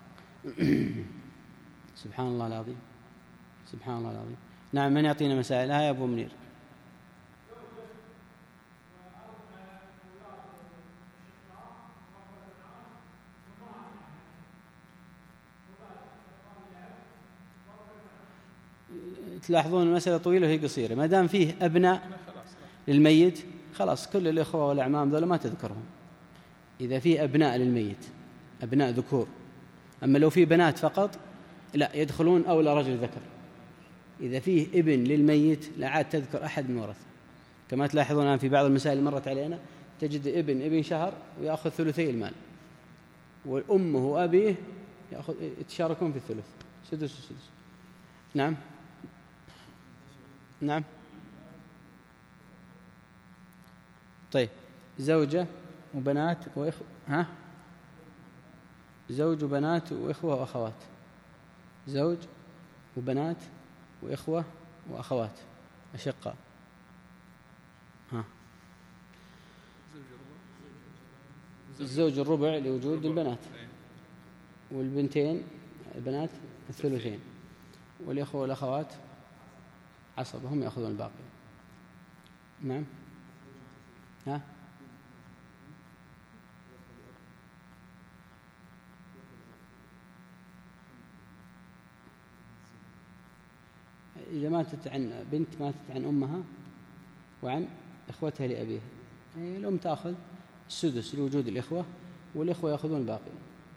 [SPEAKER 1] سبحان الله العظيم، سبحان الله العظيم. نعم. من يعطينا مسائل؟ ها يا أبو منير. تلاحظون المسألة طويلة وهي قصيرة. ما دام فيه أبناء للميت خلاص كل الإخوة والأعمام ذولا ما تذكرهم. إذا فيه أبناء للميت، أبناء ذكور. أما لو فيه بنات فقط لا، يدخلون أولى رجل ذكر. إذا فيه ابن للميت لا عاد تذكر أحد من ورثه، كما تلاحظون الآن في بعض المسائل اللي مرت علينا تجد ابن ابن شهر ويأخذ ثلثي المال، وأمه وأبيه يأخذ يتشاركون في الثلث، سدس وسدس. نعم. نعم. طيب، زوجة وبنات وإخوة. ها زوج وبنات وإخوة وأخوات. زوج وبنات وإخوة وأخوات أشقاء. ها الزوج الربع لوجود البنات، والبنتين البنات الثلثين، والإخوة والأخوات عصبة هم يأخذون الباقي. نعم. ها إذا ماتت عن بنت ماتت عن أمها وعن إخوتها لأبيها، يعني الأم تأخذ السدس لوجود الإخوة، والإخوة يأخذون الباقي.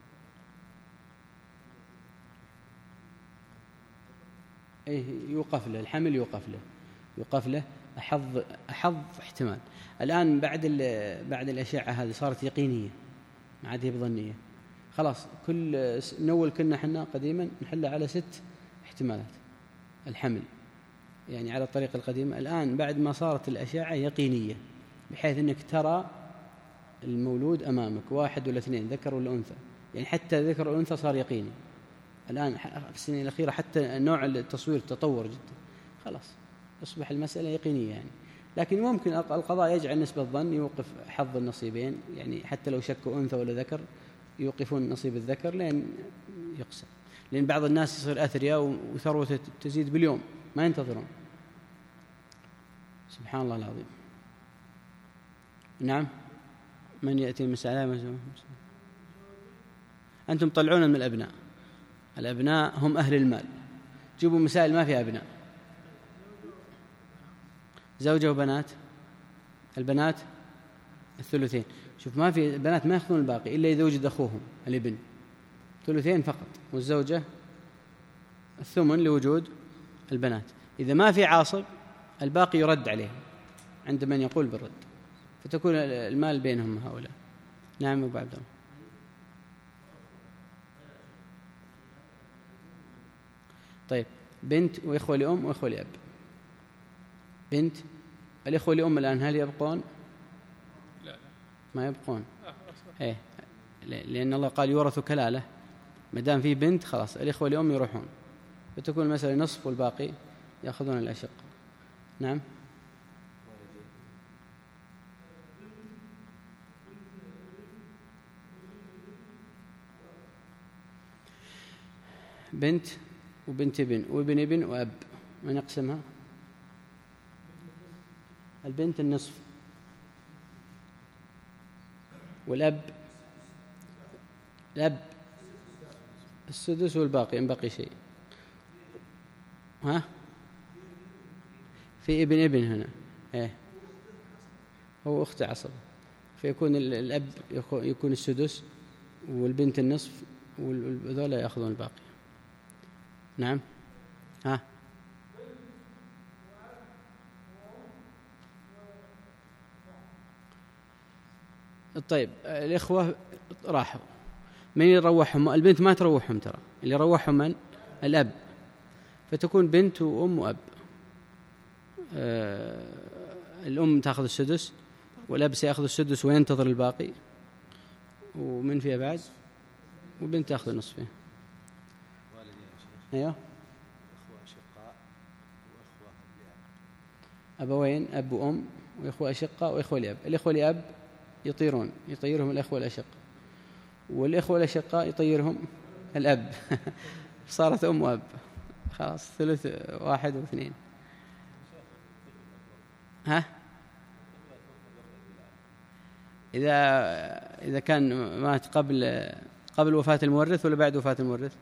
[SPEAKER 1] إيه يوقف له الحمل، يوقف له يوقف له أحظ أحظ احتمال. الآن بعد بعد الأشعة هذه صارت يقينية، ما عاد هي بظنية. خلاص كل نول كنا حنا قديما نحلها على ست احتمالات الحمل، يعني على الطريقة القديمة. الآن بعد ما صارت الأشعة يقينية، بحيث أنك ترى المولود أمامك واحد ولا اثنين، ذكر ولا أنثى، يعني حتى ذكر والأنثى صار يقيني الآن في السنين الأخيرة. حتى نوع التصوير تطور جدا، خلاص أصبح المسألة يقينية يعني. لكن ممكن القضاء يجعل نسبة الظن يوقف حظ النصيبين، يعني حتى لو شكوا أنثى ولا ذكر يوقفون نصيب الذكر لين يقسم، لأن بعض الناس يصير أثرياء وثروته تزيد باليوم ما ينتظرون. سبحان الله العظيم. نعم. من يأتي المسألة؟ أنتم طلعون من الأبناء، الأبناء هم أهل المال. جيبوا مسائل ما فيها أبناء. زوجة وبنات، البنات الثلثين. شوف ما في البنات ما يأخذون الباقي إلا إذا وجد أخوهم الابن، ثلثين فقط، والزوجة الثمن لوجود البنات. إذا ما في عاصب الباقي يرد عليهم عند من يقول بالرد، فتكون المال بينهم هؤلاء. نعم أبو عبد الله. طيب، بنت وإخوة لأم وإخوة لأب. بنت الإخوة لأم الآن هل يبقون؟
[SPEAKER 2] لا
[SPEAKER 1] ما يبقون. إيه، لأن الله قال يورث كلالة، ما دام في بنت خلاص الإخوة لأم يروحون، فتكون المسألة نصف والباقي يأخذون الأشقة. نعم. بنت وبنت ابن وابن ابن وأب، من يقسمها؟ البنت النصف، والأب الأب السدس والباقي إن بقي شيء. ها في ابن ابن هنا. إيه هو أخت عصب، فيكون الأب يكون السدس والبنت النصف وذولا يأخذون الباقي. نعم. ها طيب، الإخوة راحوا، من يروحهم؟ البنت ما تروحهم، ترى اللي يروحهم من؟ الأب، فتكون بنت وأم وأب. آه الأم تأخذ السدس والأب سيأخذ السدس وينتظر الباقي، ومن فيها بعد، وبنت تأخذ النصف فيه.
[SPEAKER 3] والدين يا شيخ.
[SPEAKER 1] أيوه،
[SPEAKER 3] أخوة أشقاء وأخوة لأب.
[SPEAKER 1] أبوين، أب وأم، وإخوة أشقاء وإخوة لأب. الإخوة لأب يطيرون، يطيرهم الأخوة الأشقاء، والإخوة الأشقاء يطيرهم الأب. صارت أم وأب، خلاص ثلث واحد واثنين. ها إذا إذا كان مات قبل قبل وفاة المورث ولا بعد وفاة المورث؟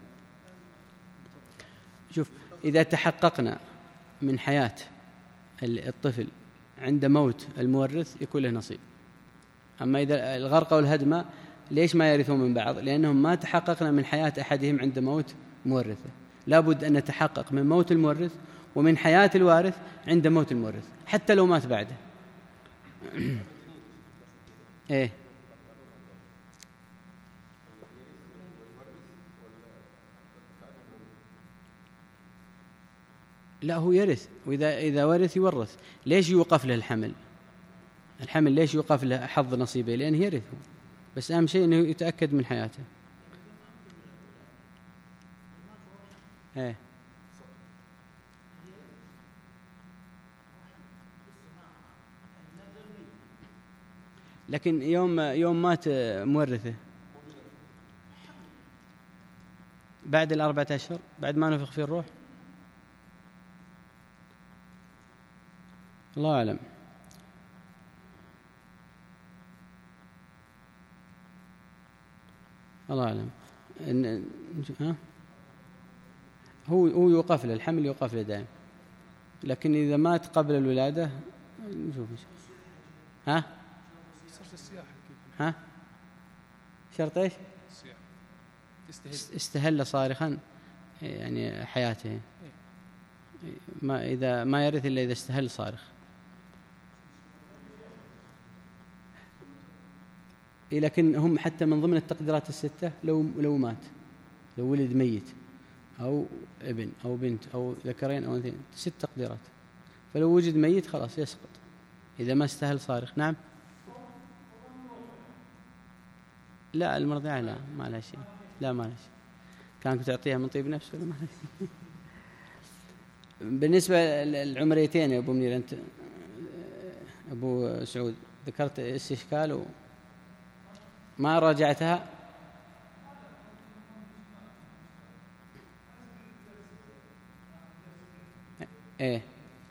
[SPEAKER 1] شوف، إذا تحققنا من حياة الطفل عند موت المورث يكون له نصيب. أما إذا الغرق والهدم ليش ما يرثون من بعض؟ لأنهم ما تحققنا من حياة أحدهم عند موت مورثه. لابد أن نتحقق من موت المورث ومن حياة الوارث عند موت المورث حتى لو مات بعده. إيه لا، هو يرث، وإذا إذا ورث يورث. ليش يوقف له الحمل؟ الحمل ليش يوقف له حظ نصيبه؟ لأنه يرث، بس أهم شيء أنه يتأكد من حياته. إيه لكن يوم يوم مات مورثه بعد الأربعة أشهر، بعد ما نفخ فيه الروح، الله أعلم. الله أعلم. إن ها هو هو يوقف له الحمل، يوقف له دائم، لكن إذا مات قبل الولادة نشوف. ها ها شرط ايش؟ استهل صارخا، يعني حياته ما إذا ما يرث إلا إذا استهل صارخ. لكن هم حتى من ضمن التقديرات الستة لو لو مات، لو ولد ميت أو ابن أو بنت أو ذكرين أو انثيين، ست تقديرات. فلو وجد ميت خلاص يسقط إذا ما استهل صارخ. نعم. لا المرضعة لا، ما لها شيء، لا ما لها شيء. كانت تعطيها من طيب نفس ولا ما لها شيء. بالنسبة للعمريتين يا أبو منير، أنت أبو سعود ذكرت استشكال وما راجعتها. إيه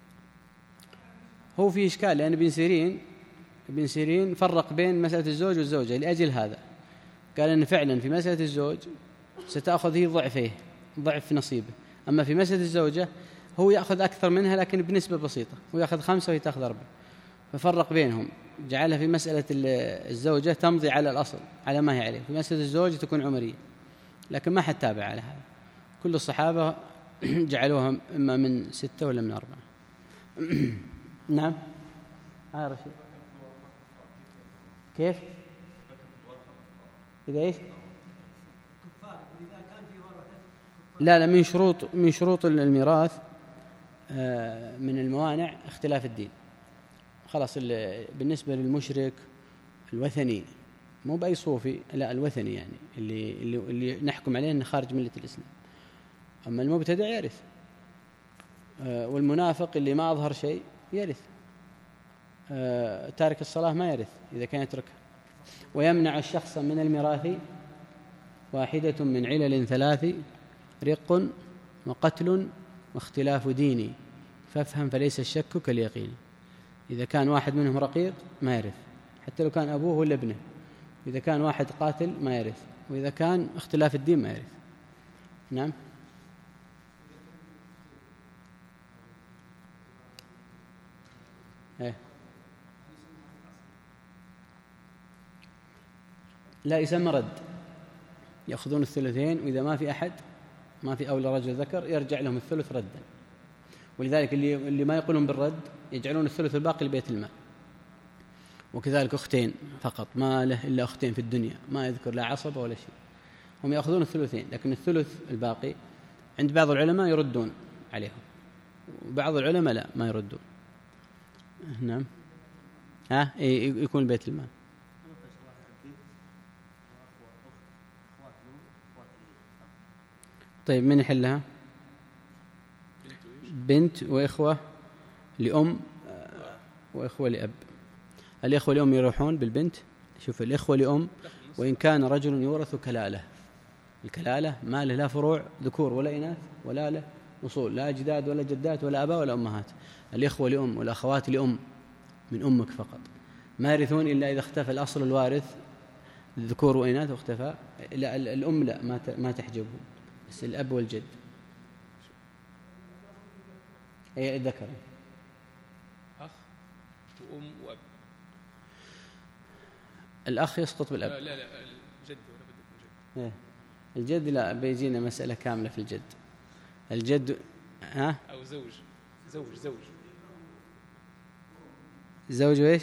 [SPEAKER 1] هو في إشكال، لأن ابن سيرين ابن سيرين فرق بين مسألة الزوج والزوجة لأجل هذا. قال أن فعلا في مسألة الزوج ستأخذ هي ضعفه، ضعف نصيبه، أما في مسألة الزوجة هو يأخذ أكثر منها لكن بنسبة بسيطة، هو يأخذ خمسة وهي تأخذ أربعة، ففرق بينهم، جعلها في مسألة الزوجة تمضي على الأصل على ما هي عليه، في مسألة الزوج تكون عمرية، لكن ما حد تابع على هذا. كل الصحابة جعلوها إما من ستة ولا من أربعة. نعم. ها رشيد كيف؟ إذا إيش؟ لا لا، من شروط من شروط الميراث من الموانع اختلاف الدين. خلاص بالنسبة للمشرك الوثني، مو بأي صوفي، لا الوثني يعني اللي اللي, اللي نحكم عليه أنه خارج ملة الإسلام. أما المبتدع يرث، والمنافق اللي ما أظهر شيء يرث. تارك الصلاة ما يرث إذا كان يتركها. ويمنع الشخص من الميراث واحدة من علل ثلاث: رق وقتل واختلاف ديني، فافهم فليس الشك كاليقين. إذا كان واحد منهم رقيق ما يرث حتى لو كان أبوه ولا ابنه، وإذا كان واحد قاتل ما يرث، وإذا كان اختلاف الدين ما يرث. نعم. ايه لا يسمى رد، يأخذون الثلثين، وإذا ما في أحد ما في أولى رجل ذكر يرجع لهم الثلث ردا. ولذلك اللي اللي ما يقولون بالرد يجعلون الثلث الباقي لبيت المال. وكذلك أختين فقط، ما له إلا أختين في الدنيا، ما يذكر لا عصبة ولا شيء، هم يأخذون الثلثين، لكن الثلث الباقي عند بعض العلماء يردون عليهم، وبعض العلماء لا ما يردون. نعم، ها يكون بيت المال. طيب من يحلها؟ بنت وإخوة لأم وإخوة لأب. الإخوة لأم يروحون بالبنت. شوف، الإخوة لأم وإن كان رجل يورث كلالة، الكلالة ما له لا فروع ذكور ولا إناث ولا له أصول، لا أجداد ولا جدات ولا أباء ولا أمهات. الإخوة لأم والأخوات لأم من أمك فقط، ما يرثون إلا إذا اختفى الأصل الوارث ذكور وإناث واختفى. لا الأم لا ما ما تحجبهم، بس الأب والجد أي ذكر.
[SPEAKER 2] أخ وأم وأب.
[SPEAKER 1] الأخ يسقط بالأب.
[SPEAKER 2] لا لا, لا الجد ولا بدك الجد.
[SPEAKER 1] الجد لا، بيجينا مسألة كاملة في الجد. الجد ها
[SPEAKER 2] أو زوج زوج زوج
[SPEAKER 1] زوج وإيش؟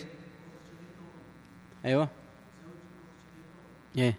[SPEAKER 1] أيوة إيه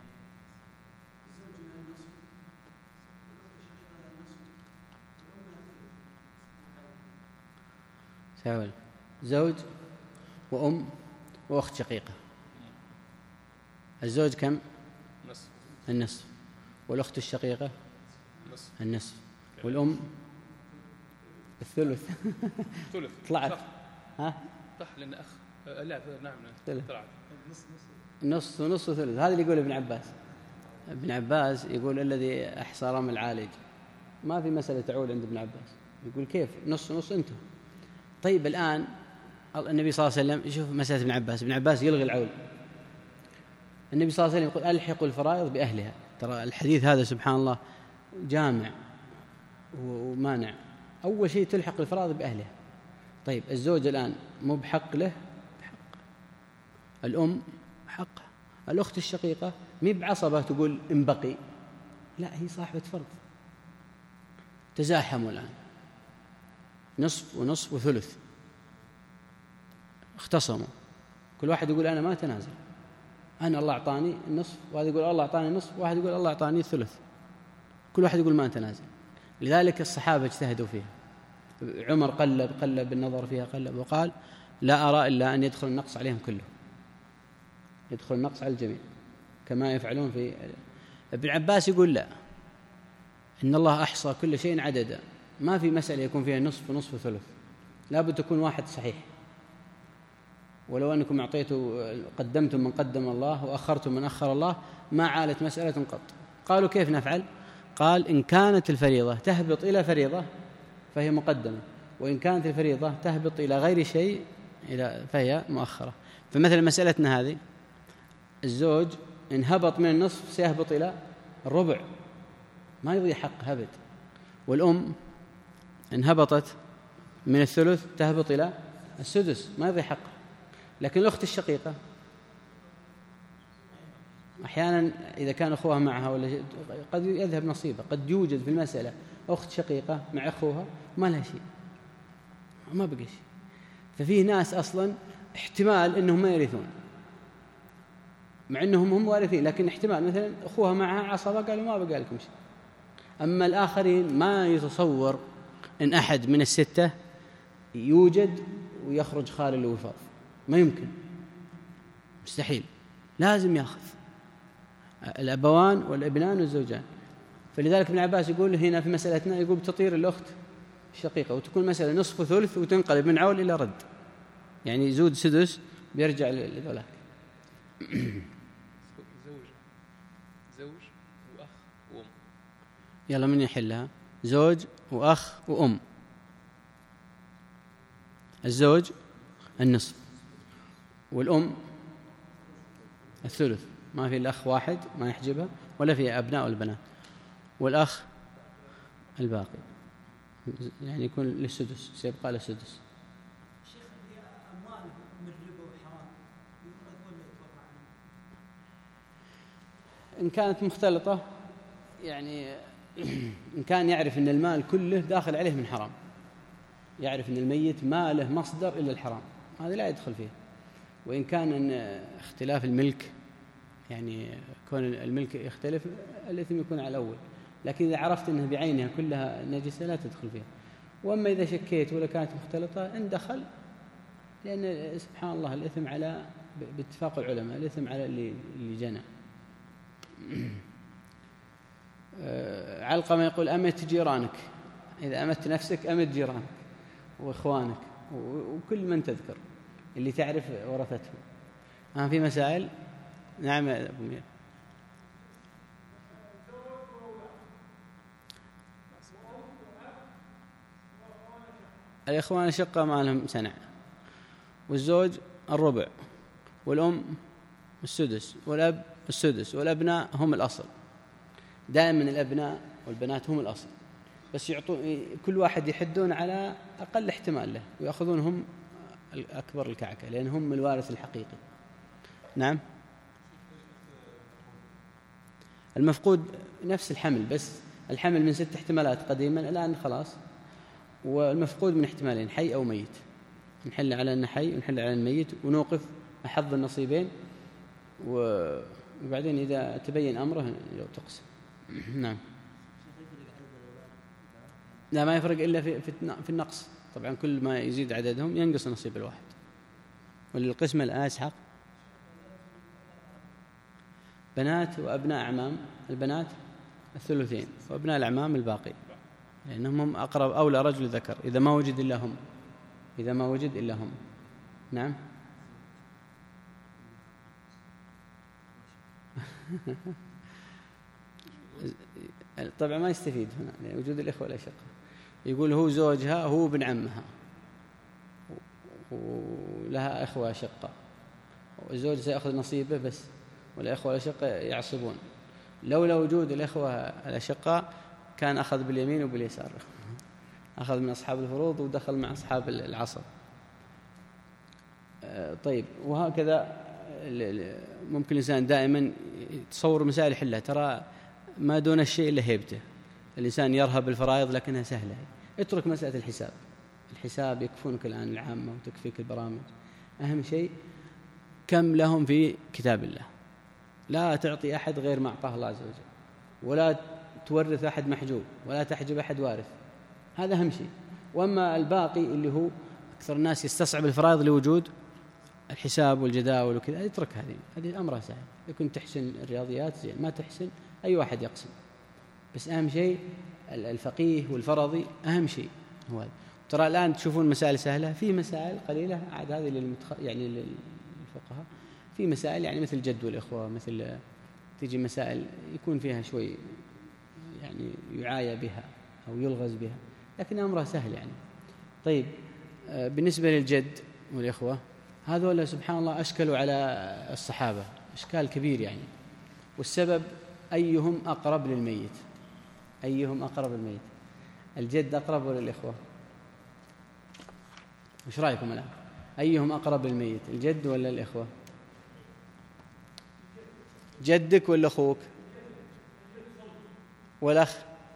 [SPEAKER 1] سأقول زوج وأم وأخت شقيقة. الزوج كم؟
[SPEAKER 2] نصف.
[SPEAKER 1] النصف. والأخت الشقيقة
[SPEAKER 2] نصف.
[SPEAKER 1] النصف. والأم الثلث.
[SPEAKER 2] ثلث.
[SPEAKER 1] طلعت
[SPEAKER 2] صح.
[SPEAKER 1] ها
[SPEAKER 2] صح لأن أخ آه لا نعم
[SPEAKER 1] ثلث.
[SPEAKER 2] طلعت
[SPEAKER 1] نص ونص وثلث. هذا اللي يقول ابن عباس. ابن عباس يقول الذي أحصى رمى العالج. ما في مسألة تعول عند ابن عباس، يقول كيف نص ونص أنتم. طيب الآن النبي صلى الله عليه وسلم، يشوف مسألة ابن عباس، ابن عباس يلغي العول. النبي صلى الله عليه وسلم يقول ألحقوا الفرائض بأهلها. ترى الحديث هذا سبحان الله جامع ومانع. أول شيء تلحق الفرائض بأهلها. طيب الزوج الآن مو بحق له، بحق الأم حق، الأخت الشقيقة مي بعصبة تقول إن بقي، لا هي صاحبة فرض. تزاحموا الآن نصف ونصف وثلث، اختصموا، كل واحد يقول أنا ما تنازل، أنا الله أعطاني النصف، وهذا يقول الله أعطاني النصف، واحد يقول الله أعطاني الثلث، كل واحد يقول ما تنازل. لذلك الصحابة اجتهدوا فيها. عمر قلب قلب النظر فيها قلب وقال لا أرى إلا أن يدخل النقص عليهم كله، يدخل النقص على الجميع كما يفعلون في. ابن عباس يقول لا، إن الله أحصى كل شيء عددا، ما في مسألة يكون فيها نصف ونصف وثلث، لابد تكون واحد صحيح. ولو أنكم أعطيتوا قدمتم من قدم الله وأخرتم من أخر الله ما عالت مسألة قط. قالوا كيف نفعل؟ قال إن كانت الفريضة تهبط إلى فريضة فهي مقدمة، وإن كانت الفريضة تهبط إلى غير شيء فهي مؤخرة. فمثل مسألتنا هذه، الزوج إن هبط من النصف سيهبط إلى الربع، ما يضيع حق هبط. والأم إن هبطت من الثلث تهبط إلى السدس، ما يضيع حق. لكن الأخت الشقيقة أحيانا إذا كان أخوها معها ولا قد يذهب نصيبه، قد يوجد في المسألة أخت شقيقة مع أخوها ما لها شيء، ما بقى شيء. ففيه ناس أصلا احتمال أنهم ما يرثون مع أنهم هم وارثين، لكن احتمال مثلا أخوها معها عصبة قالوا ما بقى لكم شيء. أما الآخرين ما يتصور أن أحد من الستة يوجد ويخرج خال الوفاض، ما يمكن، مستحيل، لازم يأخذ الأبوان والابنان والزوجان. فلذلك ابن عباس يقول هنا في مسألتنا، يقول تطير الأخت الشقيقة وتكون مسألة نصف وثلث وتنقلب من عول إلى رد، يعني زود سدس بيرجع لذولاك.
[SPEAKER 2] زوج زوج وأخ وأم.
[SPEAKER 1] يلا من يحلها؟ زوج وأخ وأم. الزوج النصف والأم الثلث، ما في الأخ واحد ما يحجبها ولا في أبناء والبنات، والأخ الباقي يعني يكون للسدس، سيبقى للسدس.
[SPEAKER 4] شيخ اللي أموالهم من ربا وحرام يفرق ولا يتوقع
[SPEAKER 1] إن كانت مختلطة يعني إن كان يعرف أن المال كله داخل عليه من حرام، يعرف أن الميت ما له مصدر إلا الحرام، هذا لا يدخل فيه. وإن كان أن اختلاف الملك يعني كون الملك يختلف الإثم يكون على الأول، لكن إذا عرفت أنها بعينها كلها نجسة لا تدخل فيها. وأما إذا شكيت ولا كانت مختلطة إن دخل، لأن سبحان الله الإثم على باتفاق العلماء الإثم على اللي, اللي جنى. علقمة يقول أمت جيرانك، إذا أمت نفسك أمت جيرانك وإخوانك وكل من تذكر اللي تعرف ورثته. آه في مسائل. نعم يا أبو مير. الإخوان شقة ما لهم سنع، والزوج الربع، والأم السدس، والأب السدس، والأبناء هم الأصل. دائما الأبناء والبنات هم الأصل، بس يعطون كل واحد يحدون على أقل احتمال له ويأخذون هم الأكبر الكعكة لأن هم الوارث الحقيقي. نعم. المفقود نفس الحمل، بس الحمل من ست احتمالات قديما الآن خلاص، والمفقود من احتمالين حي أو ميت، نحل على أنه حي ونحل على الميت ونوقف أحظ النصيبين، وبعدين إذا تبين أمره لو تقسم. نعم. لا ما يفرق إلا في في النقص، طبعا كل ما يزيد عددهم ينقص نصيب الواحد. وللقسمة الأسحق بنات وأبناء أعمام، البنات الثلثين وأبناء الأعمام الباقي، لأنهم هم أقرب أولى رجل ذكر إذا ما وجد إلا هم، إذا ما وجد إلا هم. نعم. طبعا ما يستفيد هنا يعني وجود الإخوة الأشقة. يقول هو زوجها هو ابن عمها ولها إخوة أشقة، والزوج سيأخذ نصيبه بس، والإخوة الأشقة يعصبون. لولا وجود الإخوة الأشقة كان أخذ باليمين وباليسار، أخذ من أصحاب الفروض ودخل مع أصحاب العصر. طيب وهكذا ممكن الإنسان دائما يتصور مسائل يحلها، ترى ما دون الشيء إلا هيبته. الإنسان يرهب الفرائض لكنها سهلة، اترك مسألة الحساب، الحساب يكفونك الآن العامة وتكفيك البرامج. أهم شيء كم لهم في كتاب الله، لا تعطي أحد غير ما أعطاه الله عز وجل، ولا تورث أحد محجوب، ولا تحجب أحد وارث، هذا أهم شيء. وأما الباقي اللي هو أكثر الناس يستصعب الفرائض لوجود الحساب والجداول وكذا، اترك هذه، هذه أمرها سهل. إذا كنت تحسن الرياضيات زين، ما تحسن أي واحد يقسم، بس أهم شيء الفقيه والفرضي أهم شيء هو هذا. ترى الآن تشوفون مسائل سهلة، في مسائل قليلة عاد هذه للمتخ... يعني للفقهاء، في مسائل يعني مثل جد والإخوة، مثل تيجي مسائل يكون فيها شوي يعني يعايى بها أو يلغز بها، لكن أمرها سهل يعني. طيب بالنسبة للجد والإخوة هذول سبحان الله أشكلوا على الصحابة إشكال كبير يعني، والسبب أيهم أقرب للميت، أيهم أقرب للميت، الجد أقرب ولا الإخوة؟ وش رأيكم الآن؟ أيهم أقرب للميت، الجد ولا الإخوة؟ جدك ولا أخوك والأخ؟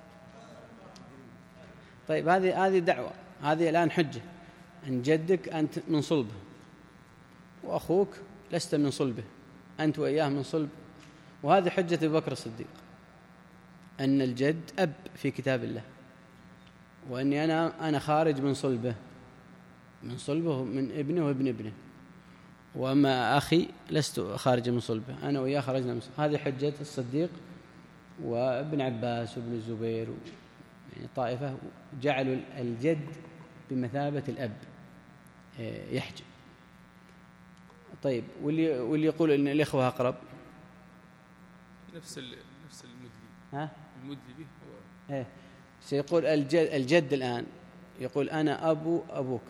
[SPEAKER 1] طيب هذه هذه دعوة، هذه الآن حجة أن جدك أنت من صلبه، وأخوك لست من صلبه، أنت وإياه من صلب. وهذه حجة أبي بكر الصديق أن الجد أب في كتاب الله، وأني أنا أنا خارج من صلبه، من صلبه من ابنه وابن ابنه، وأما أخي لست خارج من صلبه، أنا وإياه خرجنا من صلبه. هذه حجة الصديق وابن عباس وابن الزبير و... يعني طائفة جعلوا الجد بمثابة الأب يحجب. طيب واللي واللي يقول إن الإخوة أقرب
[SPEAKER 2] نفس ال... نفس المدلي،
[SPEAKER 1] ها
[SPEAKER 2] المدلي به هو
[SPEAKER 1] إيه، سيقول الجد الجد الآن يقول أنا أبو أبوك،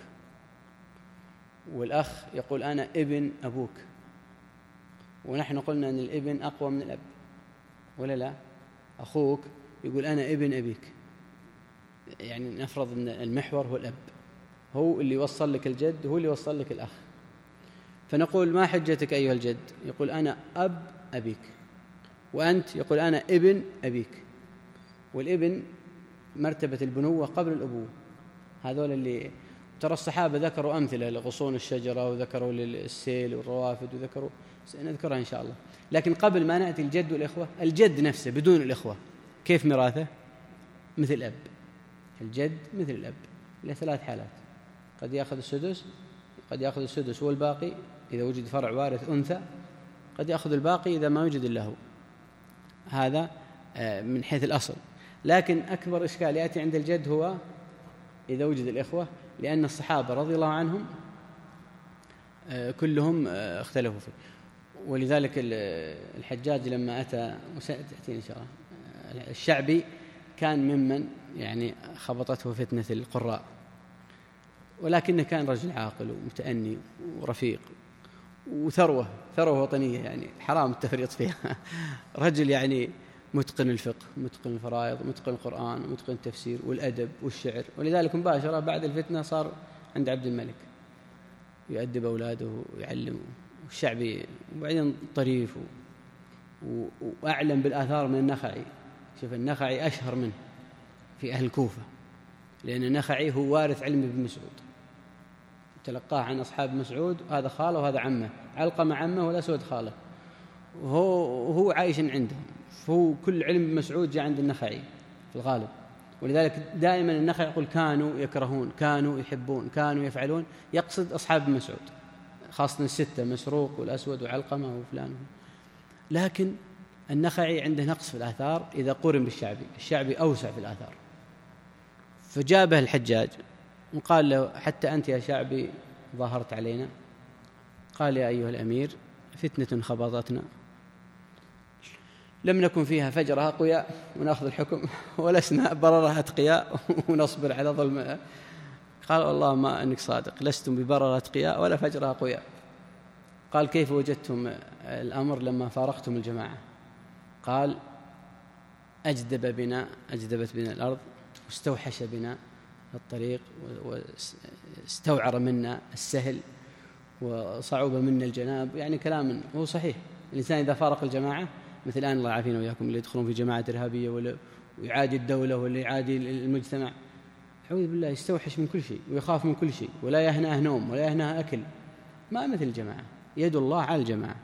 [SPEAKER 1] والأخ يقول أنا ابن أبوك، ونحن قلنا أن الابن أقوى من الأب ولا لا؟ أخوك يقول أنا ابن أبيك، يعني نفرض أن المحور هو الأب، هو اللي يوصل لك الجد، هو اللي يوصل لك الأخ. فنقول ما حجتك أيها الجد؟ يقول أنا أب أبيك، وأنت يقول أنا ابن أبيك، والابن مرتبة البنوة قبل الأبوة. هذول اللي ترى الصحابة ذكروا أمثلة لغصون الشجرة، وذكروا للسيل والروافد، وذكروا سنذكرها إن شاء الله. لكن قبل ما نأتي الجد والإخوة، الجد نفسه بدون الإخوة كيف ميراثه؟ مثل الأب. الجد مثل الأب له ثلاث حالات: قد يأخذ السدس، قد يأخذ السدس والباقي إذا وجد فرع وارث أنثى، قد يأخذ الباقي إذا ما وجد إلا هو. هذا من حيث الأصل. لكن أكبر إشكال يأتي عند الجد هو إذا وجد الإخوة، لأن الصحابة رضي الله عنهم كلهم اختلفوا فيه. ولذلك الحجاج لما أتى، وسأتي إن شاء الله، الشعبي كان ممن يعني خبطته فتنة القراء، ولكنه كان رجل عاقل ومتأني ورفيق وثروة ثروة وطنية، يعني حرام التفريط فيها. رجل يعني متقن الفقه، متقن الفرائض، متقن القرآن، متقن التفسير والأدب والشعر. ولذلك مباشرة بعد الفتنة صار عند عبد الملك يؤدب أولاده ويعلم. والشعبي وبعدين طريف وأعلم بالآثار من النخعي. شوف النخعي أشهر منه في أهل الكوفة، لأن النخعي هو وارث علم ابن مسعود، تلقاه عن أصحاب مسعود، هذا خاله وهذا عمه، علقمة عمه والأسود خاله، وهو وهو عايش عندهم. فهو كل علم ابن مسعود جاء عند النخعي في الغالب. ولذلك دائما النخعي يقول كانوا يكرهون، كانوا يحبون، كانوا يفعلون، يقصد أصحاب ابن مسعود، خاصة الستة: مسروق والأسود وعلقمة وفلان. لكن النخعي عنده نقص في الآثار إذا قرن بالشعبي. الشعبي أوسع في الآثار. فجابه الحجاج وقال له: حتى أنت يا شعبي ظاهرت علينا. قال: يا أيها الأمير، فتنة خبطتنا لم نكن فيها فجرها أقوياء ونأخذ الحكم، ولسنا بررها أتقياء ونصبر على ظلمها. قال: والله ما أنك صادق، لستم ببررها أتقياء ولا فجرها أقوياء. قال: كيف وجدتم الأمر لما فارقتم الجماعة؟ قال: أجدب بنا أجدبت بنا الأرض، واستوحش بنا الطريق، واستوعر منا السهل، وصعوب منا الجناب. يعني كلام هو صحيح. الإنسان إذا فارق الجماعة، مثل الآن الله يعافينا وإياكم اللي يدخلون في جماعة إرهابية ويعادي الدولة واللي يعادي المجتمع، أعوذ بالله، يستوحش من كل شيء ويخاف من كل شيء، ولا يهناه نوم ولا يهناه أكل. ما مثل الجماعة، يد الله على الجماعة.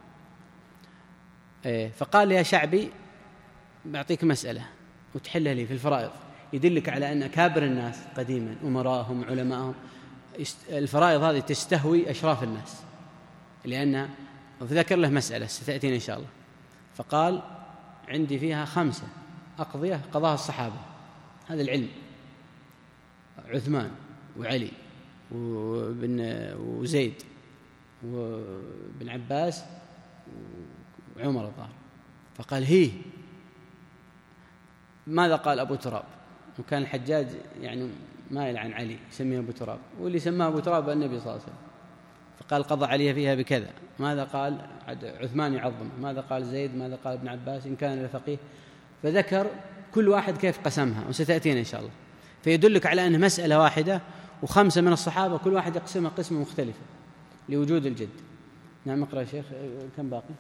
[SPEAKER 1] فقال: يا شعبي، بعطيك مسألة وتحلها لي في الفرائض، يدلك على أن كابر الناس قديما، أمراءهم، علماءهم، الفرائض هذه تستهوي أشراف الناس، لأنها، وذكر له مسألة ستأتينا إن شاء الله. فقال: عندي فيها خمسة أقضية قضاها الصحابة، هذا العلم: عثمان وعلي وبن وزيد وابن عباس وعمر الظاهر. فقال: هي ماذا قال أبو تراب؟ وكان الحجاج يعني ما يلعن علي، يسميه أبو تراب، واللي سماه أبو تراب النبي صلى الله عليه وسلم. فقال: قضى علي فيها بكذا. ماذا قال عثمان يعظم؟ ماذا قال زيد؟ ماذا قال ابن عباس إن كان لفقيه؟ فذكر كل واحد كيف قسمها، وستأتينا إن شاء الله. فيدلك على أن مسألة واحدة وخمسة من الصحابة كل واحد يقسمها قسمة مختلفة لوجود الجد. نعم، اقرأ يا شيخ. كم باقي؟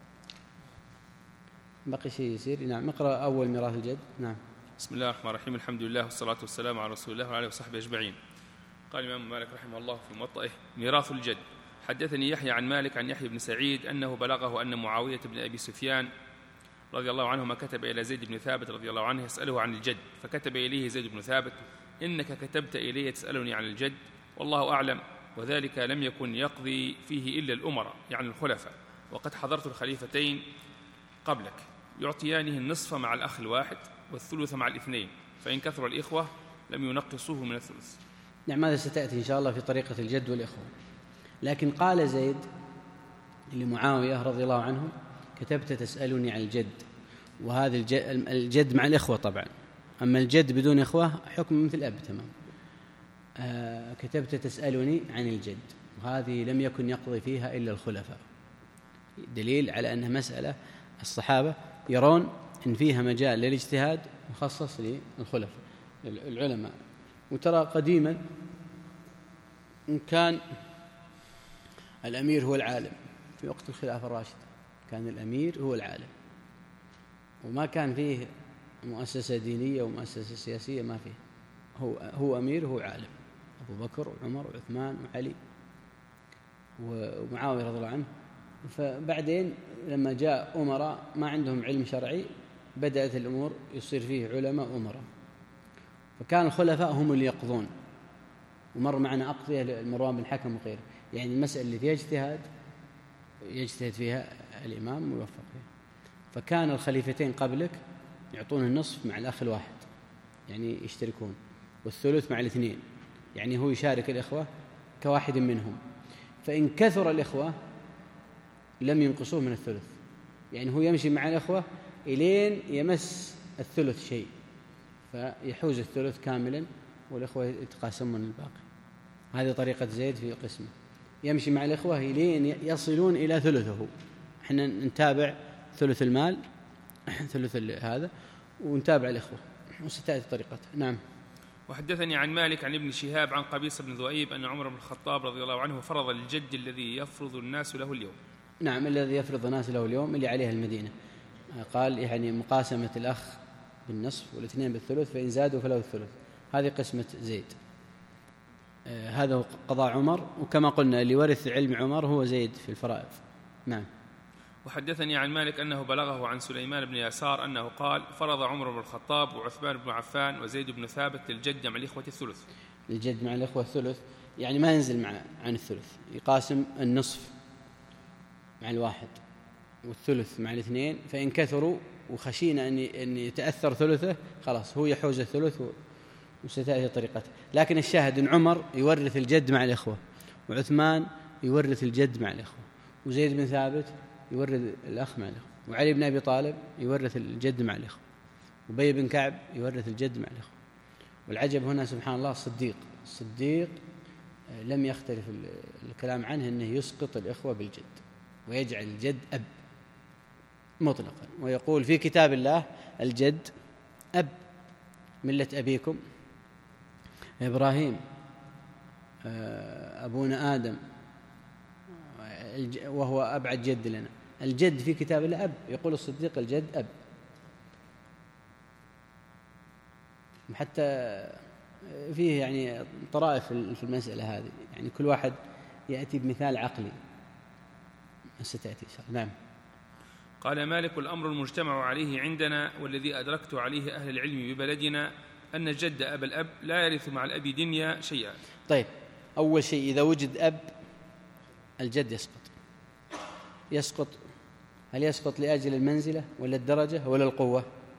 [SPEAKER 1] باقي شيء يسير. نعم، اقرأ أول ميراث الجد. نعم.
[SPEAKER 2] بسم الله الرحمن الرحيم، الحمد لله والصلاة والسلام على رسول الله وعلى وصحبه أجمعين. قال الإمام مالك رحمه الله في موطئه: ميراث الجد. حدثني يحيى عن مالك عن يحيى بن سعيد أنه بلغه أن معاوية بن أبي سفيان رضي الله عنهما كتب إلى زيد بن ثابت رضي الله عنه يسأله عن الجد، فكتب إليه زيد بن ثابت: إنك كتبت إلي تسألني عن الجد، والله أعلم، وذلك لم يكن يقضي فيه إلا الأمراء، يعني الخلفاء، وقد حضرت الخليفتين قبلك يعطيانه النصف مع الأخ الواحد والثلث مع الاثنين، فإن كثر الإخوة لم ينقصوه من الثلث.
[SPEAKER 1] نعم، ماذا ستأتي إن شاء الله في طريقة الجد والإخوة. لكن قال زيد لمعاوية رضي الله عنه: كتبت تسألني عن الجد، وهذا الجد مع الإخوة طبعا، أما الجد بدون إخوة حكم مثل الأب تمام. آه كتبت تسألني عن الجد، وهذه لم يكن يقضي فيها إلا الخلفاء، دليل على أنها مسألة الصحابة يرون إن فيها مجال للاجتهاد مخصص للخلفاء العلماء. وترى قديما إن كان الأمير هو العالم، في وقت الخلافة الراشدة كان الأمير هو العالم، وما كان فيه مؤسسة دينية ومؤسسة سياسية، ما فيه. هو هو أمير، هو عالم، أبو بكر وعمر وعثمان وعلي ومعاوية رضي الله عنه. فبعدين لما جاء أمراء ما عندهم علم شرعي بدأت الأمور يصير فيه علماء أمراء، فكان الخلفاء هم اللي يقضون. ومر معنا أقضية لمروان بن الحكم وغيره، يعني المسألة اللي فيها اجتهاد يجتهد فيها الإمام ويوفق فيها. فكان الخليفتين قبلك يعطون النصف مع الأخ الواحد، يعني يشتركون، والثلث مع الاثنين، يعني هو يشارك الإخوة كواحد منهم. فإن كثر الإخوة لم ينقصوه من الثلث، يعني هو يمشي مع الإخوة إلين يمس الثلث شيء فيحوز الثلث كاملا والإخوة يتقاسمون الباقي. هذه طريقة زيد في قسمه، يمشي مع الإخوة إلين يصلون إلى ثلثه. احنا نتابع ثلث المال ثلث هذا ونتابع الإخوة، وستأتي طريقته. نعم.
[SPEAKER 2] وحدثني عن مالك عن ابن شهاب عن قبيصة بن ذؤيب أن عمر بن الخطاب رضي الله عنه فرض للجد الذي يفرض الناس له اليوم.
[SPEAKER 1] نعم، الذي يفرض الناس له اليوم اللي عليها المدينة. قال يعني مقاسمة الأخ بالنصف والاثنين بالثلث، فإن زادوا فله الثلث. هذه قسمة زيد. آه هذا هو قضاء عمر، وكما قلنا اللي ورث علم عمر هو زيد في الفرائض. نعم.
[SPEAKER 2] وحدثني عن مالك أنه بلغه عن سليمان بن يسار أنه قال فرض عمر بن الخطاب وعثمان بن عفان وزيد بن ثابت للجد مع الإخوة الثلث.
[SPEAKER 1] الجد مع الإخوة الثلث، يعني ما ينزل مع عن الثلث، يقاسم النصف مع الواحد والثلث مع الاثنين. فإن كثروا وخشينا أن أن يتأثر ثلثه خلاص هو يحوز الثلث، وستأتي طريقته. لكن الشاهد أن عمر يورث الجد مع الإخوة، وعثمان يورث الجد مع الإخوة، وزيد بن ثابت يورث الأخ مع الإخوة، وعلي بن أبي طالب يورث الجد مع الإخوة، وبي بن كعب يورث الجد مع الإخوة. والعجب هنا سبحان الله الصديق الصديق لم يختلف الكلام عنه أنه يسقط الإخوة بالجد ويجعل الجد أب مطلقا، ويقول في كتاب الله الجد أب، ملة أبيكم إبراهيم أبونا آدم وهو أبعد جد لنا. الجد في كتاب الله أب، يقول الصديق الجد أب. حتى فيه يعني طرائف في المسألة هذه، يعني كل واحد يأتي بمثال عقلي ستأتي إن شاء الله. نعم.
[SPEAKER 2] قال مالك الأمر المجتمع عليه عندنا والذي أدركت عليه أهل العلم ببلدنا أن الجد أب الأب لا يرث مع الأب دنيا شيئا.
[SPEAKER 1] طيب، أول شيء إذا وجد أب الجد يسقط. يسقط هل يسقط لأجل المنزلة ولا الدرجة ولا القوة؟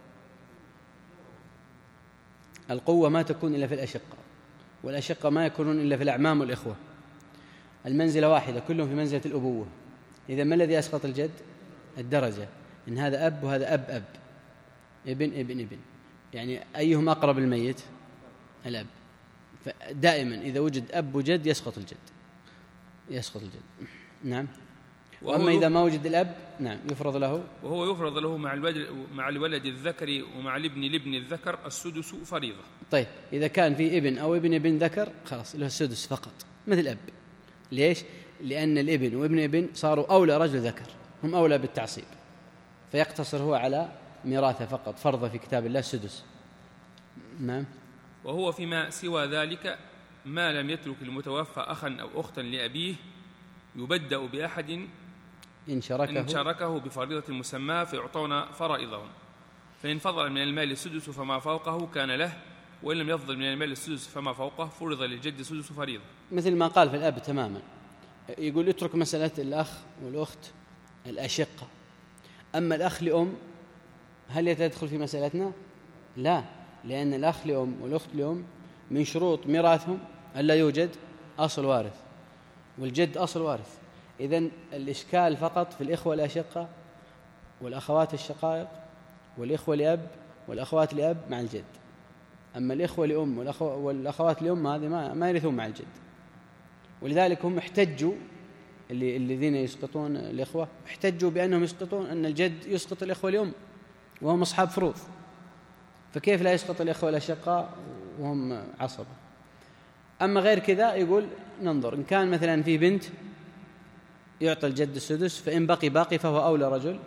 [SPEAKER 1] القوة ما تكون إلا في الأشقة، والأشقة ما يكونون إلا في الأعمام والإخوة. المنزلة واحدة، كلهم في منزلة الأبوة. إذا ما الذي يسقط الجد؟ الدرجة، إن هذا أب وهذا أب أب ابن ابن ابن، يعني أيهم أقرب الميت؟ الأب. فدائما إذا وجد أب وجد يسقط الجد يسقط الجد. نعم. وأما إذا ما وجد الأب نعم يفرض له،
[SPEAKER 2] وهو يفرض له مع الولد مع الولد الذكر ومع الابن لابن الذكر السدس فريضة.
[SPEAKER 1] طيب، إذا كان في ابن أو ابن ابن ذكر خلاص له السدس فقط مثل أب. ليش؟ لأن الابن وابن ابن صاروا أولى رجل ذكر، هم أولى بالتعصيب، فيقتصر هو على ميراثه فقط، فرض في كتاب الله السدس. نعم.
[SPEAKER 2] وهو فيما سوى ذلك ما لم يترك المتوفى أخا أو أختا لأبيه يبدأ بأحد
[SPEAKER 1] إن شاركه,
[SPEAKER 2] إن شاركه بفريضة المسمى فيعطون فرائضهم، فإن فضل من المال السدس فما فوقه كان له، وإن لم يفضل من المال السدس فما فوقه فرض للجد سدس فريضة.
[SPEAKER 1] مثل ما قال في الأب تماما، يقول اترك مسألة الأخ والأخت الأشقة. أما الأخ لأم هل يتدخل في مسألتنا؟ لا، لأن الأخ لأم والأخت لأم من شروط ميراثهم ألا يوجد أصل وارث، والجد أصل وارث. إذن الإشكال فقط في الإخوة الأشقة والأخوات الشقائق والإخوة لأب والأخوات لأب مع الجد. أما الإخوة لأم والأخوات لأم هذه ما ما يرثون مع الجد. ولذلك هم احتجوا اللي الذين يسقطون الإخوة احتجوا بأنهم يسقطون أن الجد يسقط الإخوة لأم وهم أصحاب فروض، فكيف لا يسقط الإخوة الأشقاء وهم عصبة؟ أما غير كذا يقول ننظر، إن كان مثلا في بنت يعطى الجد السدس، فإن بقي باقي فهو أولى رجل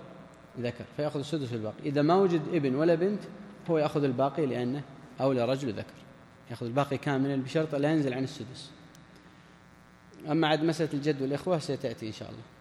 [SPEAKER 1] ذكر فيأخذ السدس الباقي. إذا ما وجد ابن ولا بنت هو يأخذ الباقي لأنه أولى رجل ذكر، يأخذ الباقي كاملا بشرط لا ينزل عن السدس. أما عاد مسألة الجد والإخوة ستأتي إن شاء الله.